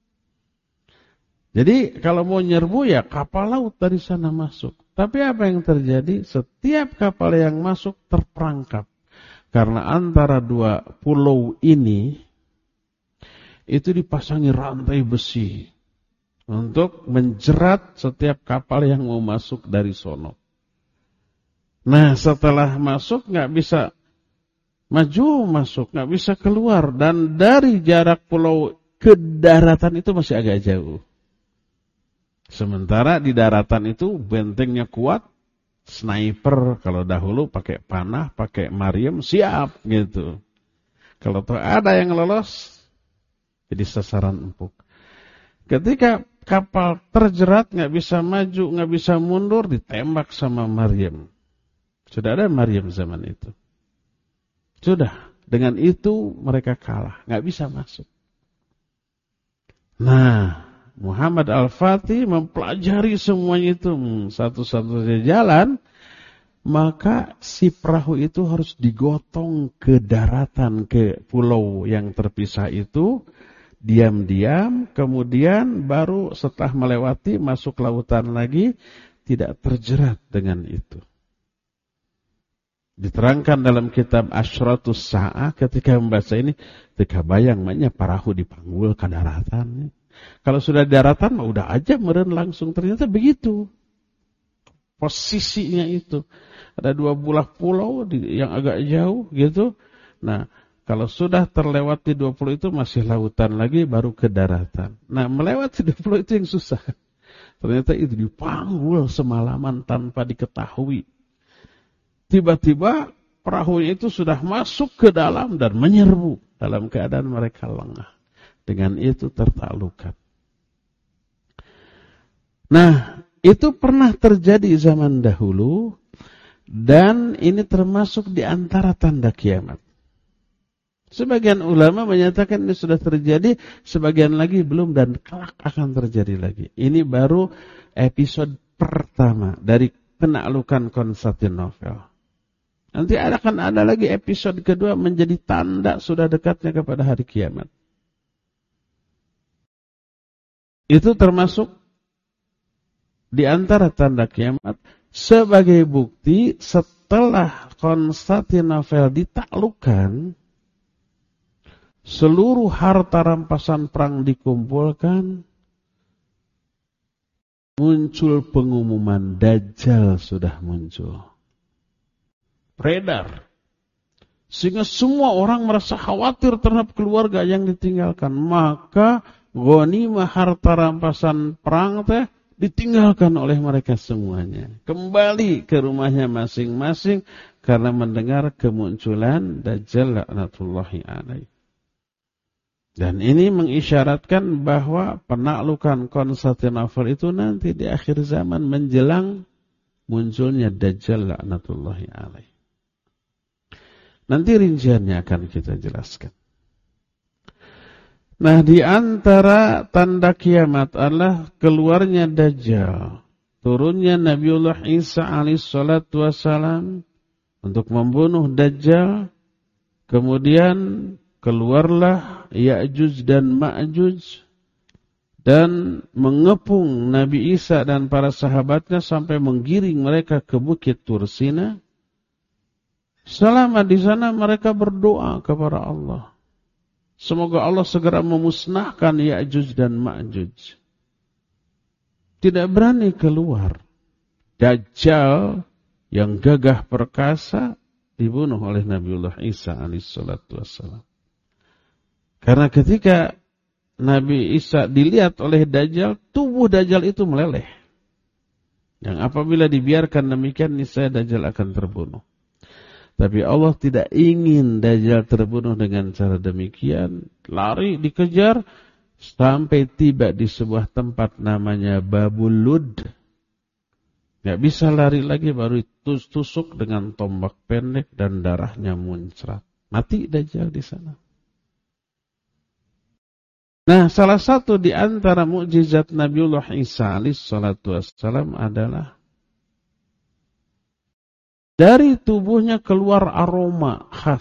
Jadi kalau mau nyerbu ya kapal laut dari sana masuk. Tapi apa yang terjadi? Setiap kapal yang masuk terperangkap. Karena antara 2 pulau ini itu dipasangi rantai besi untuk menjerat setiap kapal yang mau masuk dari sono. Nah setelah masuk nggak bisa maju masuk, nggak bisa keluar. Dan dari jarak pulau ke daratan itu masih agak jauh. Sementara di daratan itu bentengnya kuat, sniper kalau dahulu pakai panah, pakai Mariam siap gitu. Kalau ada yang lolos, jadi sasaran empuk. Ketika kapal terjerat, nggak bisa maju, nggak bisa mundur, ditembak sama Mariam. Sudah ada Mariam zaman itu. Sudah, dengan itu mereka kalah, nggak bisa masuk. Nah, Muhammad Al-Fatih mempelajari semuanya itu satu-satunya jalan, maka si perahu itu harus digotong ke daratan, ke pulau yang terpisah itu, diam-diam, kemudian baru setelah melewati masuk lautan lagi, tidak terjerat dengan itu. Diterangkan dalam kitab Asyratus Sa'ah ketika membaca ini, ketika bayang maknya perahu dipanggul ke daratan. Kalau sudah di daratan, udah aja meren langsung. Ternyata begitu. Posisinya itu. Ada 2 belah pulau yang agak jauh gitu. Nah, kalau sudah terlewati 20 itu masih lautan lagi baru ke daratan. Nah, melewati 20 itu yang susah. Ternyata itu dipanggul semalaman tanpa diketahui. Tiba-tiba perahunya itu sudah masuk ke dalam dan menyerbu dalam keadaan mereka lengah. Dengan itu tertaklukkan. Nah, itu pernah terjadi zaman dahulu dan ini termasuk di antara tanda kiamat. Sebagian ulama menyatakan ini sudah terjadi, sebagian lagi belum dan kelak akan terjadi lagi. Ini baru episode pertama dari penaklukan Konstantinopel. Nanti akan ada lagi episode kedua menjadi tanda sudah dekatnya kepada hari kiamat. Itu termasuk di antara tanda kiamat sebagai bukti setelah Konstantinopel ditaklukkan, seluruh harta rampasan perang dikumpulkan, muncul pengumuman Dajjal sudah muncul. Beredar. Sehingga semua orang merasa khawatir terhadap keluarga yang ditinggalkan. Maka ghanimah harta rampasan perang ditinggalkan oleh mereka semuanya. Kembali ke rumahnya masing-masing karena mendengar kemunculan Dajjal laknatullahi alaih. Dan ini mengisyaratkan bahwa penaklukan Konstantinopel itu nanti di akhir zaman menjelang munculnya Dajjal laknatullahi alaih. Nanti rinciannya akan kita jelaskan. Nah, di antara tanda kiamat adalah keluarnya Dajjal, turunnya Nabiullah Isa alaihissalatu wassalam untuk membunuh Dajjal, kemudian keluarlah Ya'juj dan Ma'juj dan mengepung Nabi Isa dan para sahabatnya sampai menggiring mereka ke Bukit Tursina. Selama di sana mereka berdoa kepada Allah. Semoga Allah segera memusnahkan Ya'juj dan Ma'juj. Tidak berani keluar. Dajjal yang gagah perkasa dibunuh oleh Nabiullah Isa alaihissalatu wassalam. Karena ketika Nabi Isa dilihat oleh Dajjal, tubuh Dajjal itu meleleh. Yang apabila dibiarkan demikian, niscaya Dajjal akan terbunuh. Tapi Allah tidak ingin Dajjal terbunuh dengan cara demikian. Lari, dikejar, sampai tiba di sebuah tempat namanya Babul Lud. Gak bisa lari lagi, baru tusuk dengan tombak pendek dan darahnya muncrat. Mati Dajjal di sana. Nah, salah satu di antara mukjizat Nabiullah Isa alaihissalatu wassalam adalah dari tubuhnya keluar aroma khas.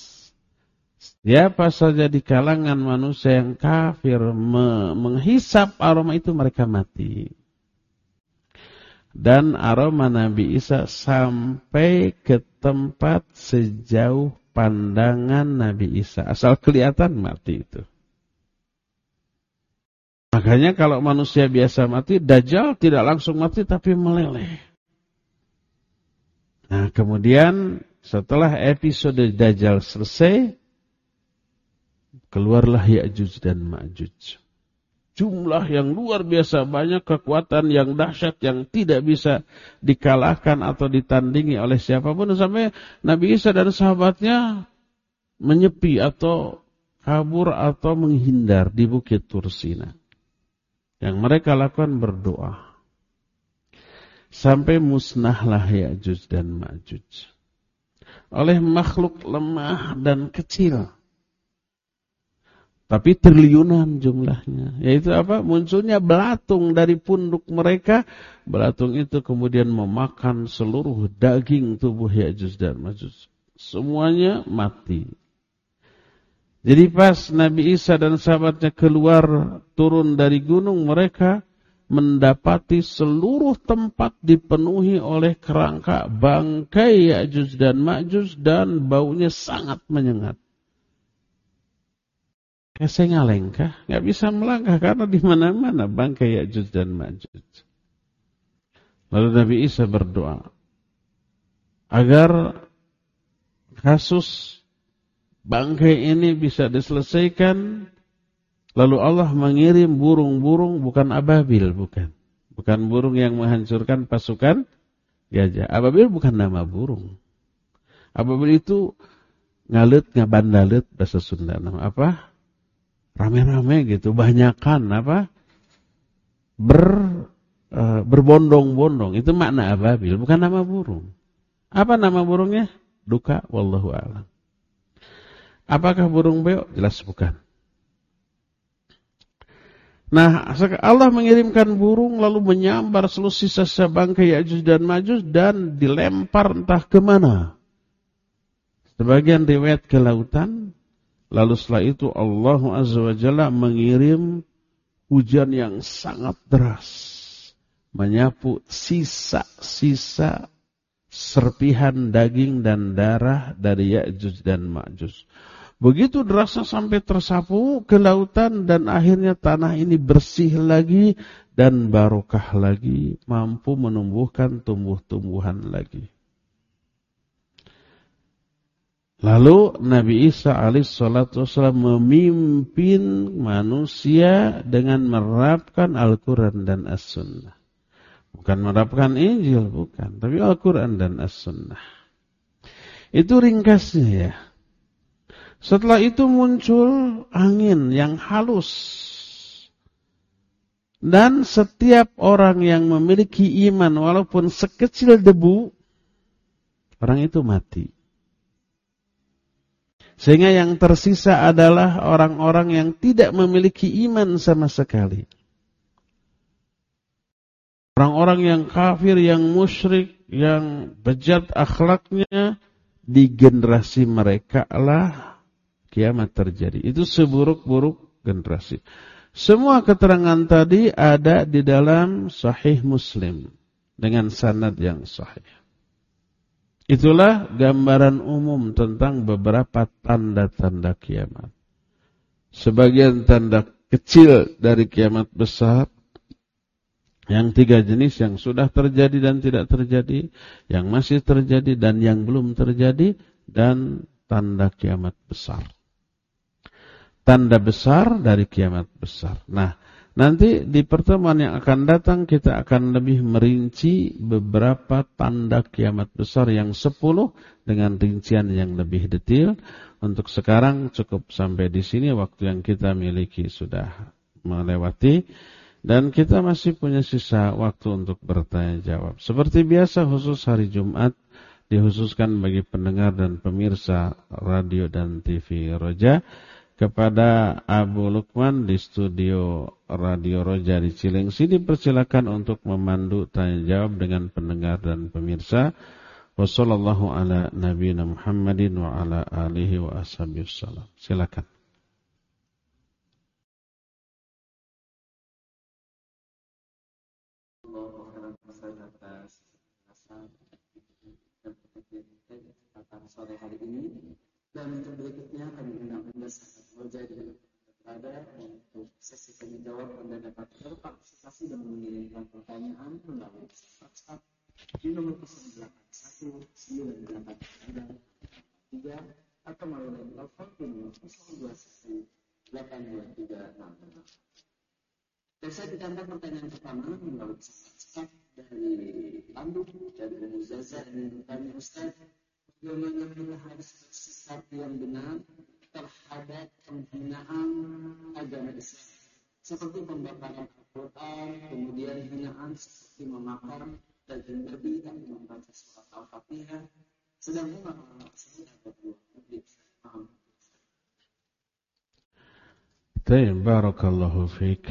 Siapa saja di kalangan manusia yang kafir menghisap aroma itu, mereka mati. Dan aroma Nabi Isa sampai ke tempat sejauh pandangan Nabi Isa. Asal kelihatan mati itu. Makanya kalau manusia biasa mati, Dajjal tidak langsung mati tapi meleleh. Nah, kemudian setelah episode Dajjal selesai, keluarlah Ya'juj dan Ma'juj. Jumlah yang luar biasa banyak, kekuatan yang dahsyat yang tidak bisa dikalahkan atau ditandingi oleh siapapun, sampai Nabi Isa dan sahabatnya menyepi atau kabur atau menghindar di Bukit Tursina. Yang mereka lakukan berdoa. Sampai musnahlah Ya'juj dan Ma'juj oleh makhluk lemah dan kecil, tapi triliunan jumlahnya. Yaitu apa? Munculnya belatung dari punduk mereka. Belatung itu kemudian memakan seluruh daging tubuh Ya'juj dan Ma'juj. Semuanya mati. Jadi pas Nabi Isa dan sahabatnya keluar turun dari gunung, mereka mendapati seluruh tempat dipenuhi oleh kerangka bangkai Ya'juj dan Ma'juj dan baunya sangat menyengat. Saya ngalengkah? Nggak bisa melangkah karena di mana-mana bangkai Ya'juj dan Ma'juj. Lalu Nabi Isa berdoa agar kasus bangkai ini bisa diselesaikan. Lalu Allah mengirim burung-burung, bukan ababil, bukan burung yang menghancurkan pasukan gajah. Ababil bukan nama burung. Ababil itu ngalet, ngabandalet bahasa Sunda. Nama apa? Rame-rame gitu, banyakan apa? Berbondong-bondong. Itu makna ababil, bukan nama burung. Apa nama burungnya? Duka, wallahu a'lam. Apakah burung beo? Jelas bukan. Nah, Allah mengirimkan burung lalu menyambar seluruh sisa-sisa bangkai Ya'juj dan Ma'juj dan dilempar entah kemana. Sebagian riwayat ke lautan. Lalu setelah itu Allah Azza wa Jalla mengirim hujan yang sangat deras, menyapu sisa-sisa serpihan daging dan darah dari Ya'juj dan Ma'juj. Begitu derasnya sampai tersapu ke lautan dan akhirnya tanah ini bersih lagi dan barokah lagi, mampu menumbuhkan tumbuh-tumbuhan lagi. Lalu Nabi Isa alaihissalatu wassalam memimpin manusia dengan menerapkan Al-Quran dan As-Sunnah. Bukan menerapkan Injil, bukan, tapi Al-Quran dan As-Sunnah. Itu ringkasnya ya. Setelah itu muncul angin yang halus. Dan setiap orang yang memiliki iman walaupun sekecil debu, orang itu mati. Sehingga yang tersisa adalah orang-orang yang tidak memiliki iman sama sekali. Orang-orang yang kafir, yang musyrik, yang bejat akhlaknya, di generasi mereka lah kiamat terjadi. Itu seburuk-buruk generasi. Semua keterangan tadi ada di dalam Sahih Muslim dengan sanad yang sahih. Itulah gambaran umum tentang beberapa tanda-tanda kiamat. Sebagian tanda kecil dari kiamat besar, yang 3 jenis yang sudah terjadi dan tidak terjadi, yang masih terjadi dan yang belum terjadi, dan tanda kiamat besar. Tanda besar dari kiamat besar. Nah, nanti di pertemuan yang akan datang kita akan lebih merinci beberapa tanda kiamat besar yang 10 dengan rincian yang lebih detail. Untuk sekarang cukup sampai di sini, waktu yang kita miliki sudah melewati dan kita masih punya sisa waktu untuk bertanya jawab. Seperti biasa khusus hari Jumat dikhususkan bagi pendengar dan pemirsa radio dan TV Roja. Kepada Abu Lukman di studio Radio Roja di Cilengsi dipersilakan untuk memandu tanya jawab dengan pendengar dan pemirsa. Wassallallahu ala nabiyina Muhammadin wa ala alihi wa ashabihi wassalam. Silakan. Sore hari ini dan untuk berikutnya kami undang Anda sahabat Roja dengan berada untuk sesi tanya jawab. Anda dapat berpartisipasi dan mengirimkan pertanyaan melalui WhatsApp di nomor 081 989 3 atau melalui telepon nomor 021-82366. Dan saya ditambah pertanyaan pertama melalui pesan dari Bandung, dari Muzaza, yang bertanya, Ustaz, bagaimana kita harus bersikap yang benar terhadap penghinaan agama Islam, seperti pembakaran Al-Quran, kemudian hinaan seperti memakan daging babi dan membaca surat Al-Fatihah, sedangkan orang tersebut ada dua publik. Barakallahu fiik.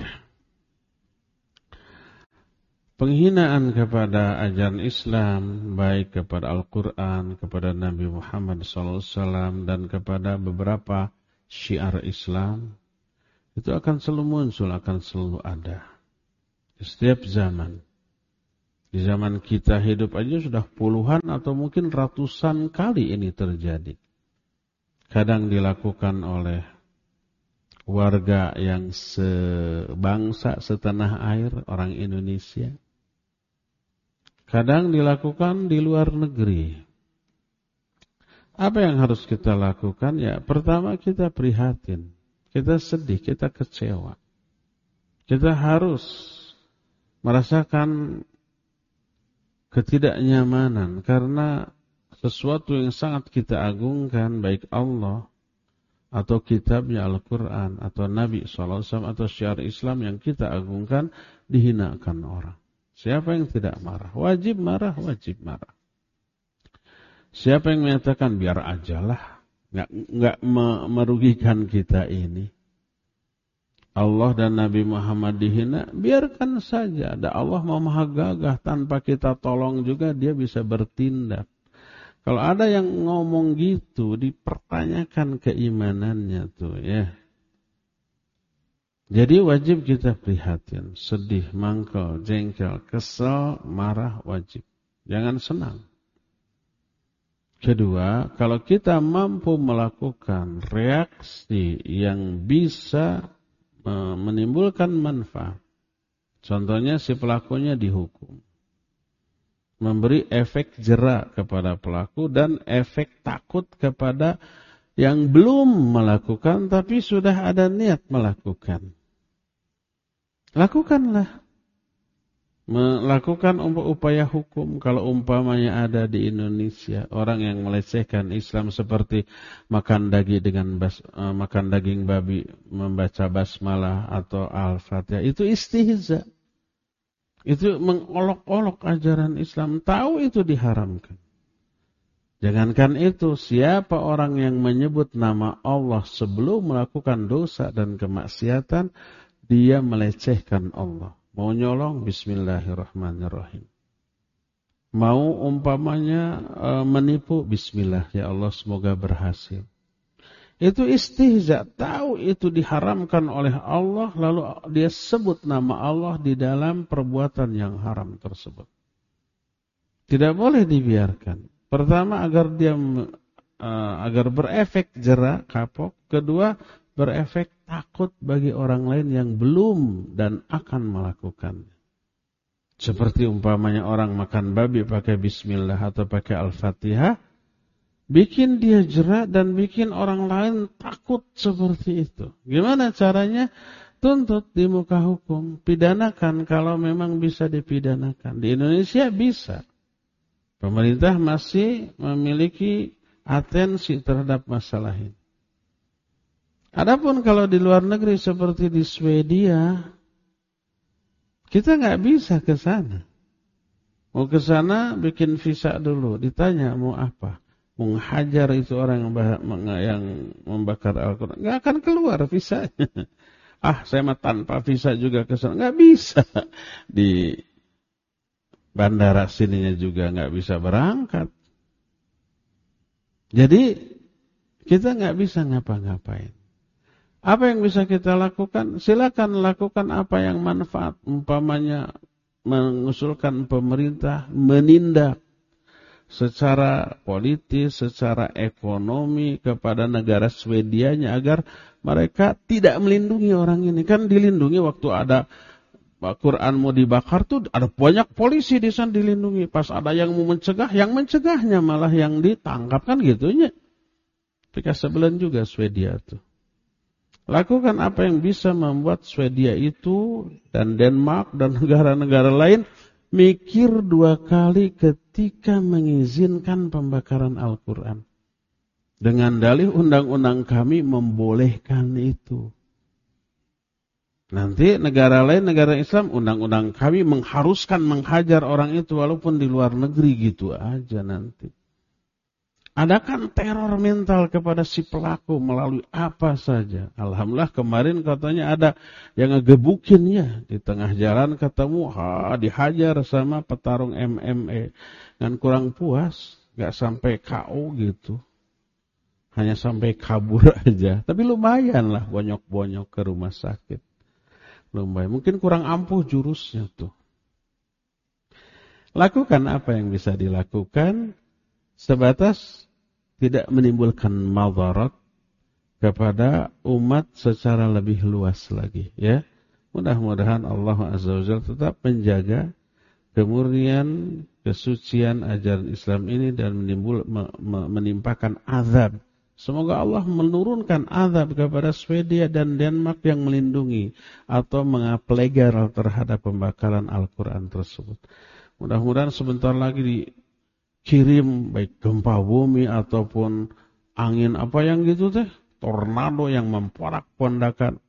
Penghinaan kepada ajaran Islam, baik kepada Al-Quran, kepada Nabi Muhammad SAW, dan kepada beberapa syiar Islam, itu akan selalu muncul, akan selalu ada. Di setiap zaman. Di zaman kita hidup aja sudah puluhan atau mungkin ratusan kali ini terjadi. Kadang dilakukan oleh warga yang sebangsa, setanah air, orang Indonesia. Kadang dilakukan di luar negeri. Apa yang harus kita lakukan? Ya, pertama kita prihatin, kita sedih, kita kecewa. Kita harus merasakan ketidaknyamanan karena sesuatu yang sangat kita agungkan, baik Allah atau kitabnya Al-Quran atau Nabi SAW atau syiar Islam yang kita agungkan, dihinakan orang. Siapa yang tidak marah? Wajib marah, wajib marah. Siapa yang menyatakan biar ajalah, nggak merugikan kita ini. Allah dan Nabi Muhammad dihina, biarkan saja. Ada Allah Maha Gagah, tanpa kita tolong juga dia bisa bertindak. Kalau ada yang ngomong gitu, dipertanyakan keimanannya tuh ya. Jadi wajib kita prihatin, sedih, mangkel, jengkel, kesel, marah, wajib. Jangan senang. Kedua, kalau kita mampu melakukan reaksi yang bisa menimbulkan manfaat, contohnya si pelakunya dihukum, memberi efek jera kepada pelaku dan efek takut kepada yang belum melakukan tapi sudah ada niat melakukan. Lakukanlah. Melakukan upaya hukum. Kalau umpamanya ada di Indonesia orang yang melecehkan Islam seperti makan daging babi, membaca basmalah atau Al-Fatihah, itu istihza. Itu mengolok-olok ajaran Islam. Tahu itu diharamkan. Jangankan itu, siapa orang yang menyebut nama Allah sebelum melakukan dosa dan kemaksiatan, dia melecehkan Allah. Mau nyolong, bismillahirrahmanirrahim. Mau umpamanya menipu, bismillah, ya Allah semoga berhasil. Itu istihza, tahu itu diharamkan oleh Allah, lalu dia sebut nama Allah di dalam perbuatan yang haram tersebut. Tidak boleh dibiarkan. Pertama, agar berefek jera, kapok. Kedua, berefek takut bagi orang lain yang belum dan akan melakukannya. Seperti umpamanya orang makan babi pakai bismillah atau pakai Al-Fatihah, bikin dia jera dan bikin orang lain takut seperti itu. Gimana caranya? Tuntut di muka hukum, pidanakan kalau memang bisa dipidanakan. Di Indonesia bisa. Pemerintah masih memiliki atensi terhadap masalah ini. Adapun kalau di luar negeri seperti di Swedia, kita nggak bisa ke sana. Mau ke sana bikin visa dulu, ditanya mau apa. Mau hajar itu orang yang membakar Al-Quran, nggak akan keluar visanya. Saya mah tanpa visa juga ke sana, nggak bisa. Di bandara sininya juga nggak bisa berangkat. Jadi kita nggak bisa ngapa-ngapain. Apa yang bisa kita lakukan? Silakan lakukan apa yang manfaat. Umpamanya mengusulkan pemerintah menindak secara politis, secara ekonomi kepada negara Swedianya agar mereka tidak melindungi orang ini. Kan dilindungi waktu ada Quran mau dibakar tuh ada banyak polisi di sana dilindungi. Pas ada yang mau mencegah, yang mencegahnya malah yang ditangkap kan gitunya. Tapi kasabelan juga Swedia tuh. Lakukan apa yang bisa membuat Swedia itu dan Denmark dan negara-negara lain mikir 2 kali ketika mengizinkan pembakaran Al-Quran. Dengan dalih undang-undang kami membolehkan itu. Nanti negara lain, negara Islam, undang-undang kami mengharuskan menghajar orang itu walaupun di luar negeri gitu aja nanti. Adakan teror mental kepada si pelaku melalui apa saja. Alhamdulillah kemarin katanya ada yang ngegebukin ya. Di tengah jalan ketemu, dihajar sama petarung MMA. Dan kurang puas, gak sampai KO gitu. Hanya sampai kabur aja. Tapi lumayan lah bonyok-bonyok ke rumah sakit. Lumayan. Mungkin kurang ampuh jurusnya tuh. Lakukan apa yang bisa dilakukan. Sebatas tidak menimbulkan madarat kepada umat secara lebih luas lagi. Ya, mudah-mudahan Allah Azza wa Jalla tetap menjaga kemurnian, kesucian ajaran Islam ini dan menimpakan azab. Semoga Allah menurunkan azab kepada Swedia dan Denmark yang melindungi atau mengaplegar terhadap pembakaran Al-Quran tersebut. Mudah-mudahan sebentar lagi dikirim baik gempa bumi ataupun angin apa yang gitu teh, tornado yang memporak-porandakan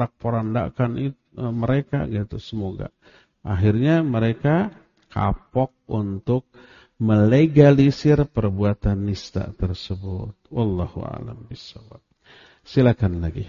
mereka gitu. Semoga akhirnya mereka kapok untuk melegalisir perbuatan nista tersebut. Wallahu a'lam bishawab. Silakan lagi.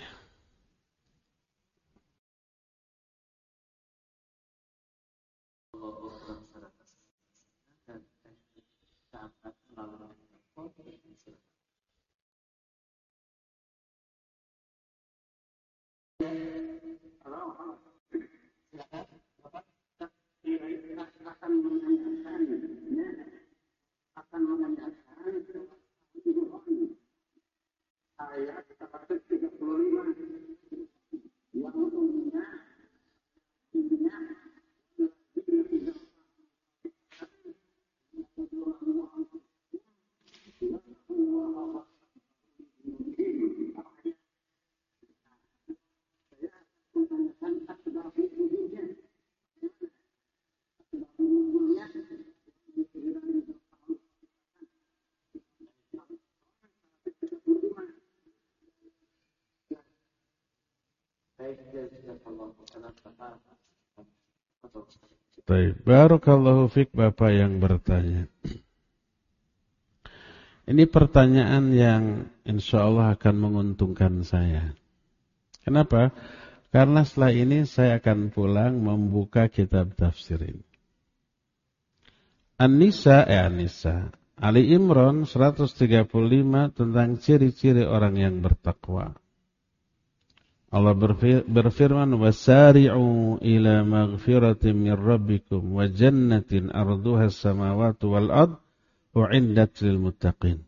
Akan menanyakan ayat 35 yang umumnya Baik, barakallahu fik Bapak yang bertanya. Ini pertanyaan yang insya Allah akan menguntungkan saya. Kenapa? Karena setelah ini saya akan pulang membuka kitab tafsir ini. An-Nisa, Ali Imran 135 tentang ciri-ciri orang yang bertakwa. Allah berfirman, "Wasari'u ila maghfiratin min rabbikum wa jannatin arduha as-samawati wal ard u'iddat lil muttaqin."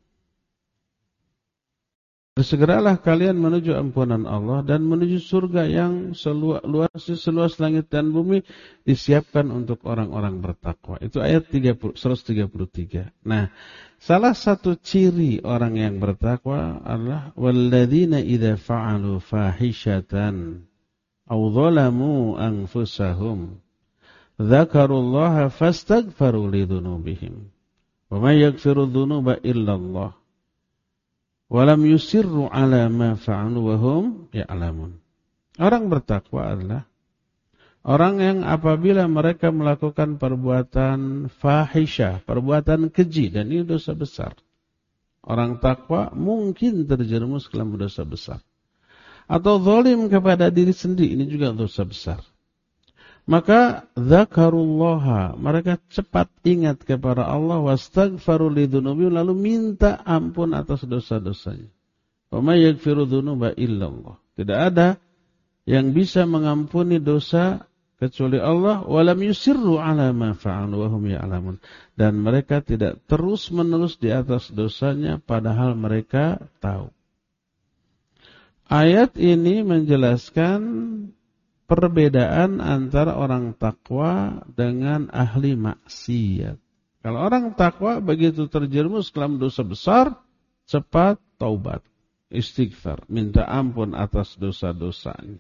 Bersegeralah kalian menuju ampunan Allah dan menuju surga yang seluas langit dan bumi disiapkan untuk orang-orang bertakwa. Itu ayat 133. Nah, salah satu ciri orang yang bertakwa adalah walladzina idza fa'alu fahishatan aw zalamu anfusahum dzakarullaha fastaghfaru lidzunubihim wa may yaghfiru dzunuba illallah walam yusirru ala ma fa'alu wa hum ya'lamun. Orang bertakwa adalah orang yang apabila mereka melakukan perbuatan fahisyah, perbuatan keji, dan ini dosa besar. Orang takwa mungkin terjerumus ke dalam dosa besar. Atau zalim kepada diri sendiri, ini juga dosa besar. Maka dzakarullaha, mereka cepat ingat kepada Allah, wastaghfaru lidzunubihim, lalu minta ampun atas dosa-dosanya. Wa may yaghfiru dzunuba illallah. Tidak ada yang bisa mengampuni dosa kecuali Allah. Walam yusirru ala ma fa'alu wa hum ya'lamun. Dan mereka tidak terus-menerus di atas dosanya padahal mereka tahu. Ayat ini menjelaskan perbedaan antara orang takwa dengan ahli maksiat. Kalau orang takwa begitu terjerumus dalam dosa besar, cepat taubat. istighfar, minta ampun atas dosa-dosanya.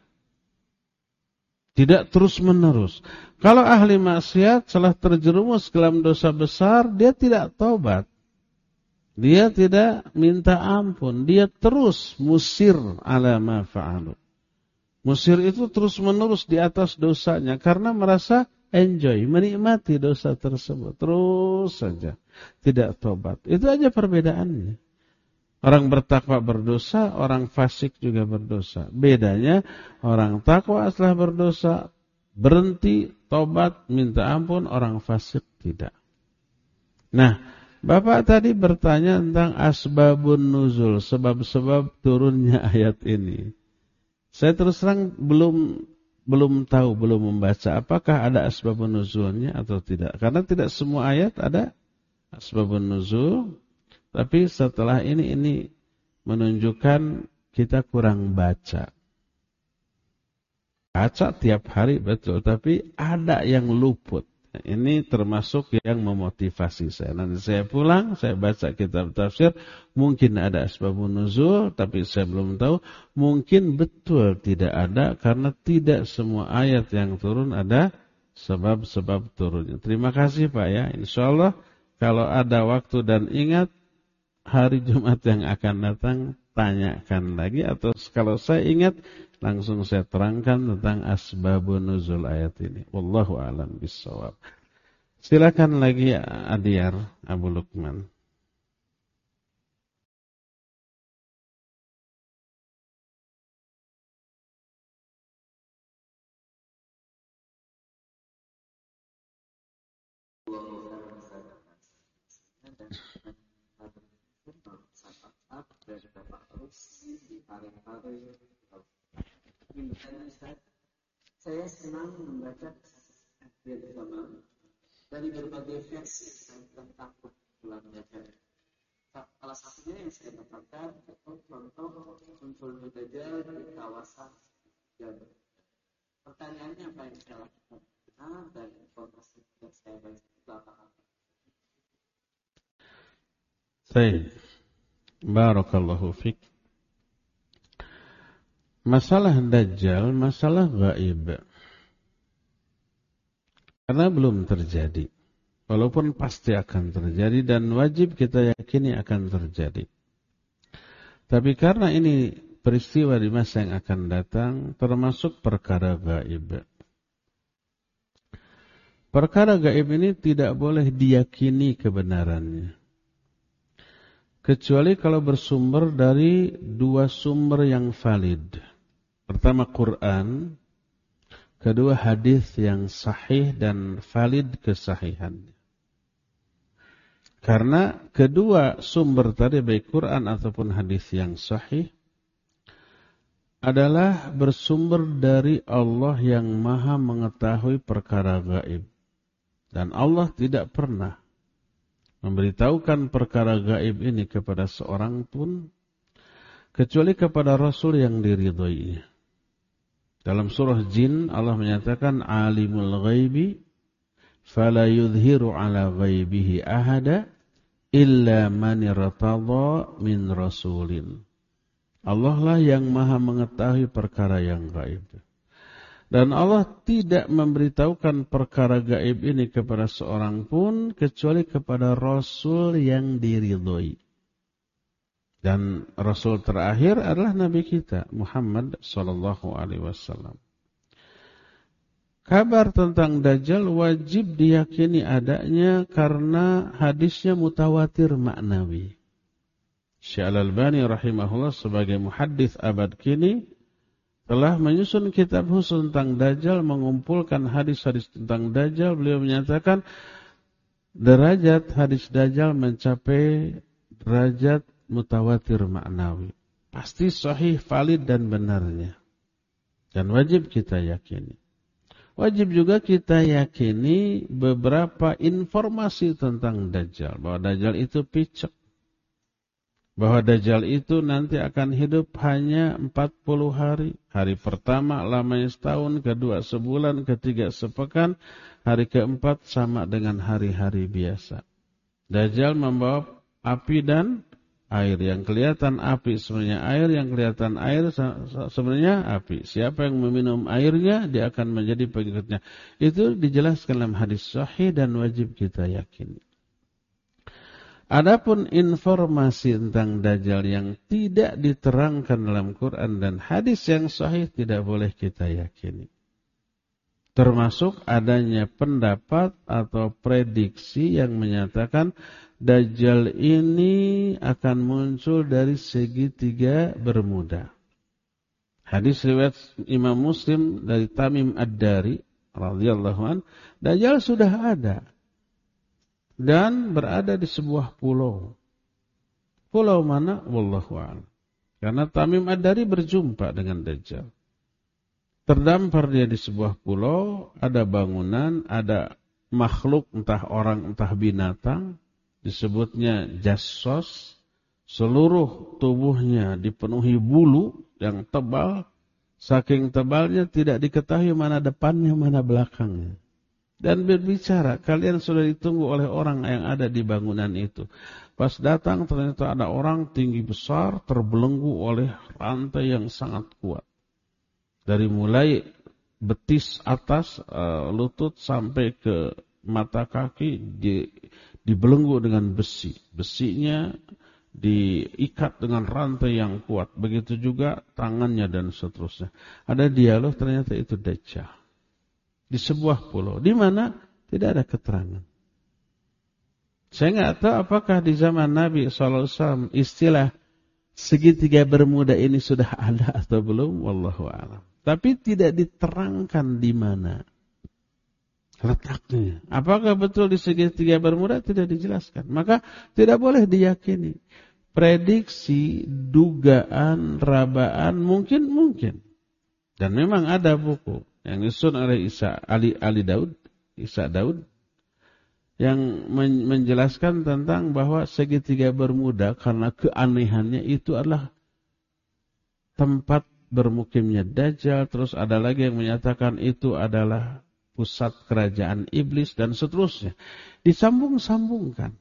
Tidak terus-menerus. Kalau ahli maksiat setelah terjerumus dalam dosa besar, dia tidak taubat. Dia tidak minta ampun. Dia terus musir ala ma fa'alu. Musir itu terus-menerus di atas dosanya karena merasa enjoy, menikmati dosa tersebut. Terus saja. Tidak taubat. Itu aja perbedaannya. Orang bertakwa berdosa, orang fasik juga berdosa. Bedanya orang takwa setelah berdosa berhenti, tobat, minta ampun, orang fasik tidak. Nah, Bapak tadi bertanya tentang asbabun nuzul, sebab-sebab turunnya ayat ini. Saya terus terang belum tahu, belum membaca apakah ada asbabun nuzulnya atau tidak. Karena tidak semua ayat ada asbabun nuzul. Tapi setelah ini menunjukkan kita kurang baca. Baca tiap hari betul, tapi ada yang luput. Ini termasuk yang memotivasi saya. Nanti saya pulang, saya baca kitab tafsir, mungkin ada asbabun nuzul, tapi saya belum tahu. Mungkin betul tidak ada, karena tidak semua ayat yang turun ada sebab-sebab turunnya. Terima kasih Pak ya. Insya Allah kalau ada waktu dan ingat, hari Jumat yang akan datang tanyakan lagi, atau kalau saya ingat langsung saya terangkan tentang asbabun nuzul ayat ini. Wallahu a'lam bishawab. Silakan lagi Adiyar Abu Lukman. Saya senang membaca agama dari berbagai versi tentang bulan Rajab. Salah satunya yang saya dapatkan contoh munculnya Dajjal di kawasan Jawa. Pertanyaannya apa yang saya lakukan dan informasi yang saya baca itu apa? Baik. Barakallahu fiik. Masalah Dajjal, masalah gaib. Karena belum terjadi. Walaupun pasti akan terjadi dan wajib kita yakini akan terjadi. Tapi karena ini peristiwa di masa yang akan datang, termasuk perkara gaib. Perkara gaib ini tidak boleh diyakini kebenarannya. Kecuali kalau bersumber dari dua sumber yang valid. Pertama Quran, kedua hadis yang sahih dan valid kesahihannya. Karena kedua sumber tadi baik Quran ataupun hadis yang sahih adalah bersumber dari Allah yang Maha mengetahui perkara gaib. Dan Allah tidak pernah memberitahukan perkara gaib ini kepada seorang pun kecuali kepada Rasul yang diridhoinya. Dalam surah Jin Allah menyatakan alimul ghaibi fala yudhiru ala ghaibihi ahada illa man irtada min rasulin. Allah lah yang Maha mengetahui perkara yang gaib. Dan Allah tidak memberitahukan perkara gaib ini kepada seorang pun kecuali kepada Rasul yang diridhoi. Dan Rasul terakhir adalah Nabi kita Muhammad sallallahu alaihi wasallam. Kabar tentang Dajjal wajib diyakini adanya karena hadisnya mutawatir maknawi. Syekh Al-Albani rahimahullah sebagai muhaddits abad kini telah menyusun kitab khusus tentang Dajjal, mengumpulkan hadis-hadis tentang Dajjal. Beliau menyatakan derajat hadis Dajjal mencapai derajat mutawatir maknawi. Pasti sahih, valid dan benarnya. Dan wajib kita yakini. Wajib juga kita yakini beberapa informasi tentang Dajjal. Bahwa Dajjal itu picek. Bahwa Dajjal itu nanti akan hidup hanya 40 hari. Hari pertama lamanya setahun, kedua sebulan, ketiga sepekan, hari keempat sama dengan hari-hari biasa. Dajjal membawa api dan air. Yang kelihatan api sebenarnya air, yang kelihatan air sebenarnya api. Siapa yang meminum airnya, dia akan menjadi pengikutnya. Itu dijelaskan dalam hadis sahih dan wajib kita yakini. Adapun informasi tentang Dajjal yang tidak diterangkan dalam Quran dan hadis yang sahih tidak boleh kita yakini. Termasuk adanya pendapat atau prediksi yang menyatakan Dajjal ini akan muncul dari segitiga Bermuda. Hadis riwayat Imam Muslim dari Tamim Ad-Dari radhiyallahu an, Dajjal sudah ada dan berada di sebuah pulau. Pulau mana? Wallahu a'lam. Karena Tamim Ad-Dari berjumpa dengan Dajjal. Terdampar dia di sebuah pulau, ada bangunan, ada makhluk, entah orang, entah binatang, disebutnya jassos, seluruh tubuhnya dipenuhi bulu yang tebal, saking tebalnya tidak diketahui mana depannya, mana belakangnya. Dan berbicara, kalian sudah ditunggu oleh orang yang ada di bangunan itu. Pas datang ternyata ada orang tinggi besar, terbelenggu oleh rantai yang sangat kuat. Dari mulai betis atas, lutut sampai ke mata kaki dibelenggu dengan besi. Besinya diikat dengan rantai yang kuat. Begitu juga tangannya dan seterusnya. Ada dialog, ternyata itu Dajjal. Di sebuah pulau. Di mana? Tidak ada keterangan. Saya nggak tahu apakah di zaman Nabi SAW istilah segitiga Bermuda ini sudah ada atau belum. Wallahu a'lam. Tapi tidak diterangkan di mana letaknya. Apakah betul di segitiga Bermuda? Tidak dijelaskan. Maka tidak boleh diyakini. Prediksi, dugaan, rabaan mungkin. Dan memang ada buku yang disusun oleh Isa Daud yang menjelaskan tentang bahwa segitiga Bermuda karena keanehannya itu adalah tempat bermukimnya Dajjal. Terus ada lagi yang menyatakan itu adalah pusat kerajaan iblis dan seterusnya. Disambung-sambungkan.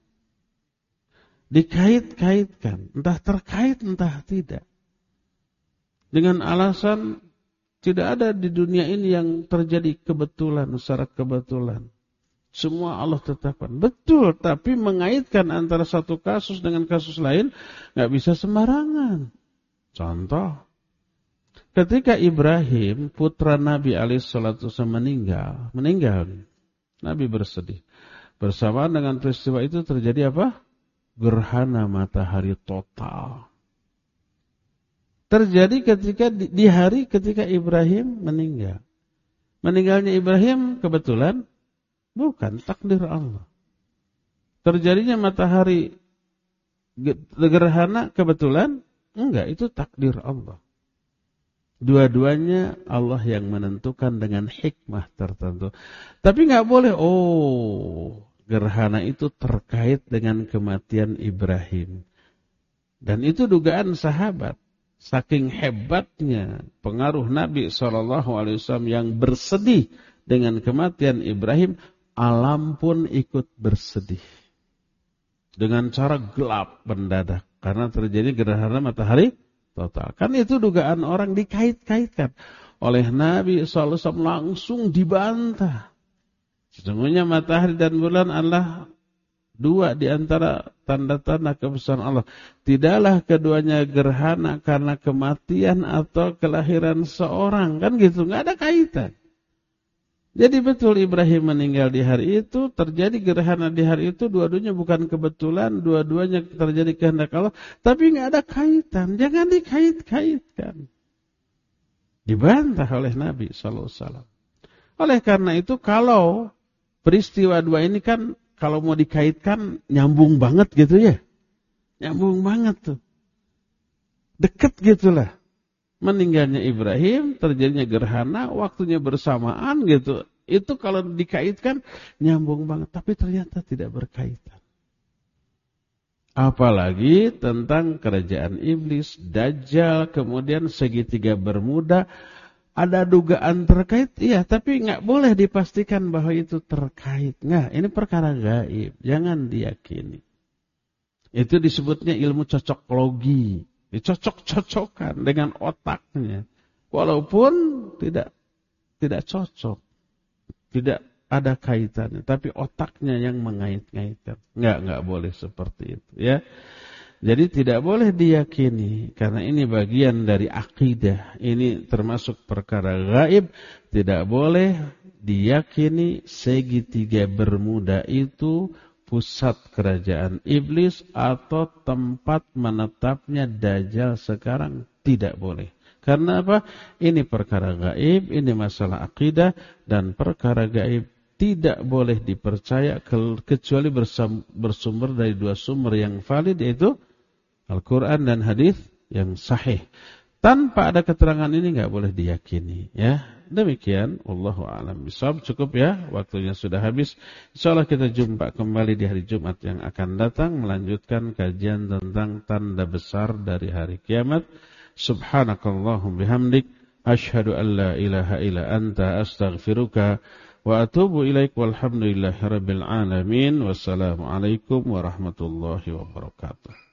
Dikait-kaitkan. Entah terkait, entah tidak. Dengan alasan tidak ada di dunia ini yang terjadi kebetulan, secara kebetulan. Semua Allah tetapkan. Betul, tapi mengaitkan antara satu kasus dengan kasus lain nggak bisa sembarangan. Contoh, ketika Ibrahim, putra Nabi SAW meninggal, Nabi bersedih. Bersamaan dengan peristiwa itu terjadi apa? Gerhana matahari total. Terjadi ketika di hari ketika Ibrahim meninggal. Meninggalnya Ibrahim kebetulan? Bukan, takdir Allah. Terjadinya matahari gerhana kebetulan? Enggak, itu takdir Allah. Dua-duanya Allah yang menentukan dengan hikmah tertentu. Tapi nggak boleh, gerhana itu terkait dengan kematian Ibrahim. Dan itu dugaan sahabat. Saking hebatnya pengaruh Nabi SAW yang bersedih dengan kematian Ibrahim, alam pun ikut bersedih. Dengan cara gelap mendadak. Karena terjadi gerhana matahari total. Kan itu dugaan orang dikait-kaitkan. Oleh Nabi SAW langsung dibantah. Sesungguhnya matahari dan bulan adalah dua di antara tanda-tanda kebesaran Allah. Tidaklah keduanya gerhana karena kematian atau kelahiran seorang. Kan gitu, nggak ada kaitan. Jadi betul Ibrahim meninggal di hari itu, terjadi gerhana di hari itu, dua-duanya bukan kebetulan, dua-duanya terjadi kehendak Allah, tapi nggak ada kaitan. Jangan dikait-kaitkan. Dibantah oleh Nabi SAW. Oleh karena itu, kalau peristiwa dua ini kan kalau mau dikaitkan nyambung banget gitu ya. Nyambung banget tuh. Deket gitulah. Meninggalnya Ibrahim, terjadinya gerhana, waktunya bersamaan gitu. Itu kalau dikaitkan nyambung banget. Tapi ternyata tidak berkaitan. Apalagi tentang kerajaan iblis, Dajjal, kemudian segitiga Bermuda. Ada dugaan terkait, iya, tapi nggak boleh dipastikan bahwa itu terkait. Nggak, ini perkara gaib, jangan diyakini. Itu disebutnya ilmu cocoklogi. Dicocok-cocokkan dengan otaknya. Walaupun tidak cocok. Tidak ada kaitannya. Tapi otaknya yang mengait-ngaitkan. Enggak boleh seperti itu. Ya. Jadi tidak boleh diyakini. Karena ini bagian dari akidah. Ini termasuk perkara gaib. Tidak boleh diyakini segitiga Bermuda itu pusat kerajaan iblis atau tempat menetapnya Dajjal sekarang. Tidak boleh. Karena apa? Ini perkara gaib, ini masalah akidah, dan perkara gaib tidak boleh dipercaya kecuali bersumber dari dua sumber yang valid, yaitu Al-Quran dan hadis yang sahih. Tanpa ada keterangan ini nggak boleh diyakini. Ya, demikian. Wallahu a'lam bishawab. Cukup ya, waktunya sudah habis. Insyaallah kita jumpa kembali di hari Jumat yang akan datang, melanjutkan kajian tentang tanda besar dari hari kiamat. Subhanakallahum bihamdik, asyhadu an la ilaha illa anta, astaghfiruka wa atubu ilaik, walhamdulillahi rabbil alamin. Wassalamualaikum warahmatullahi wabarakatuh.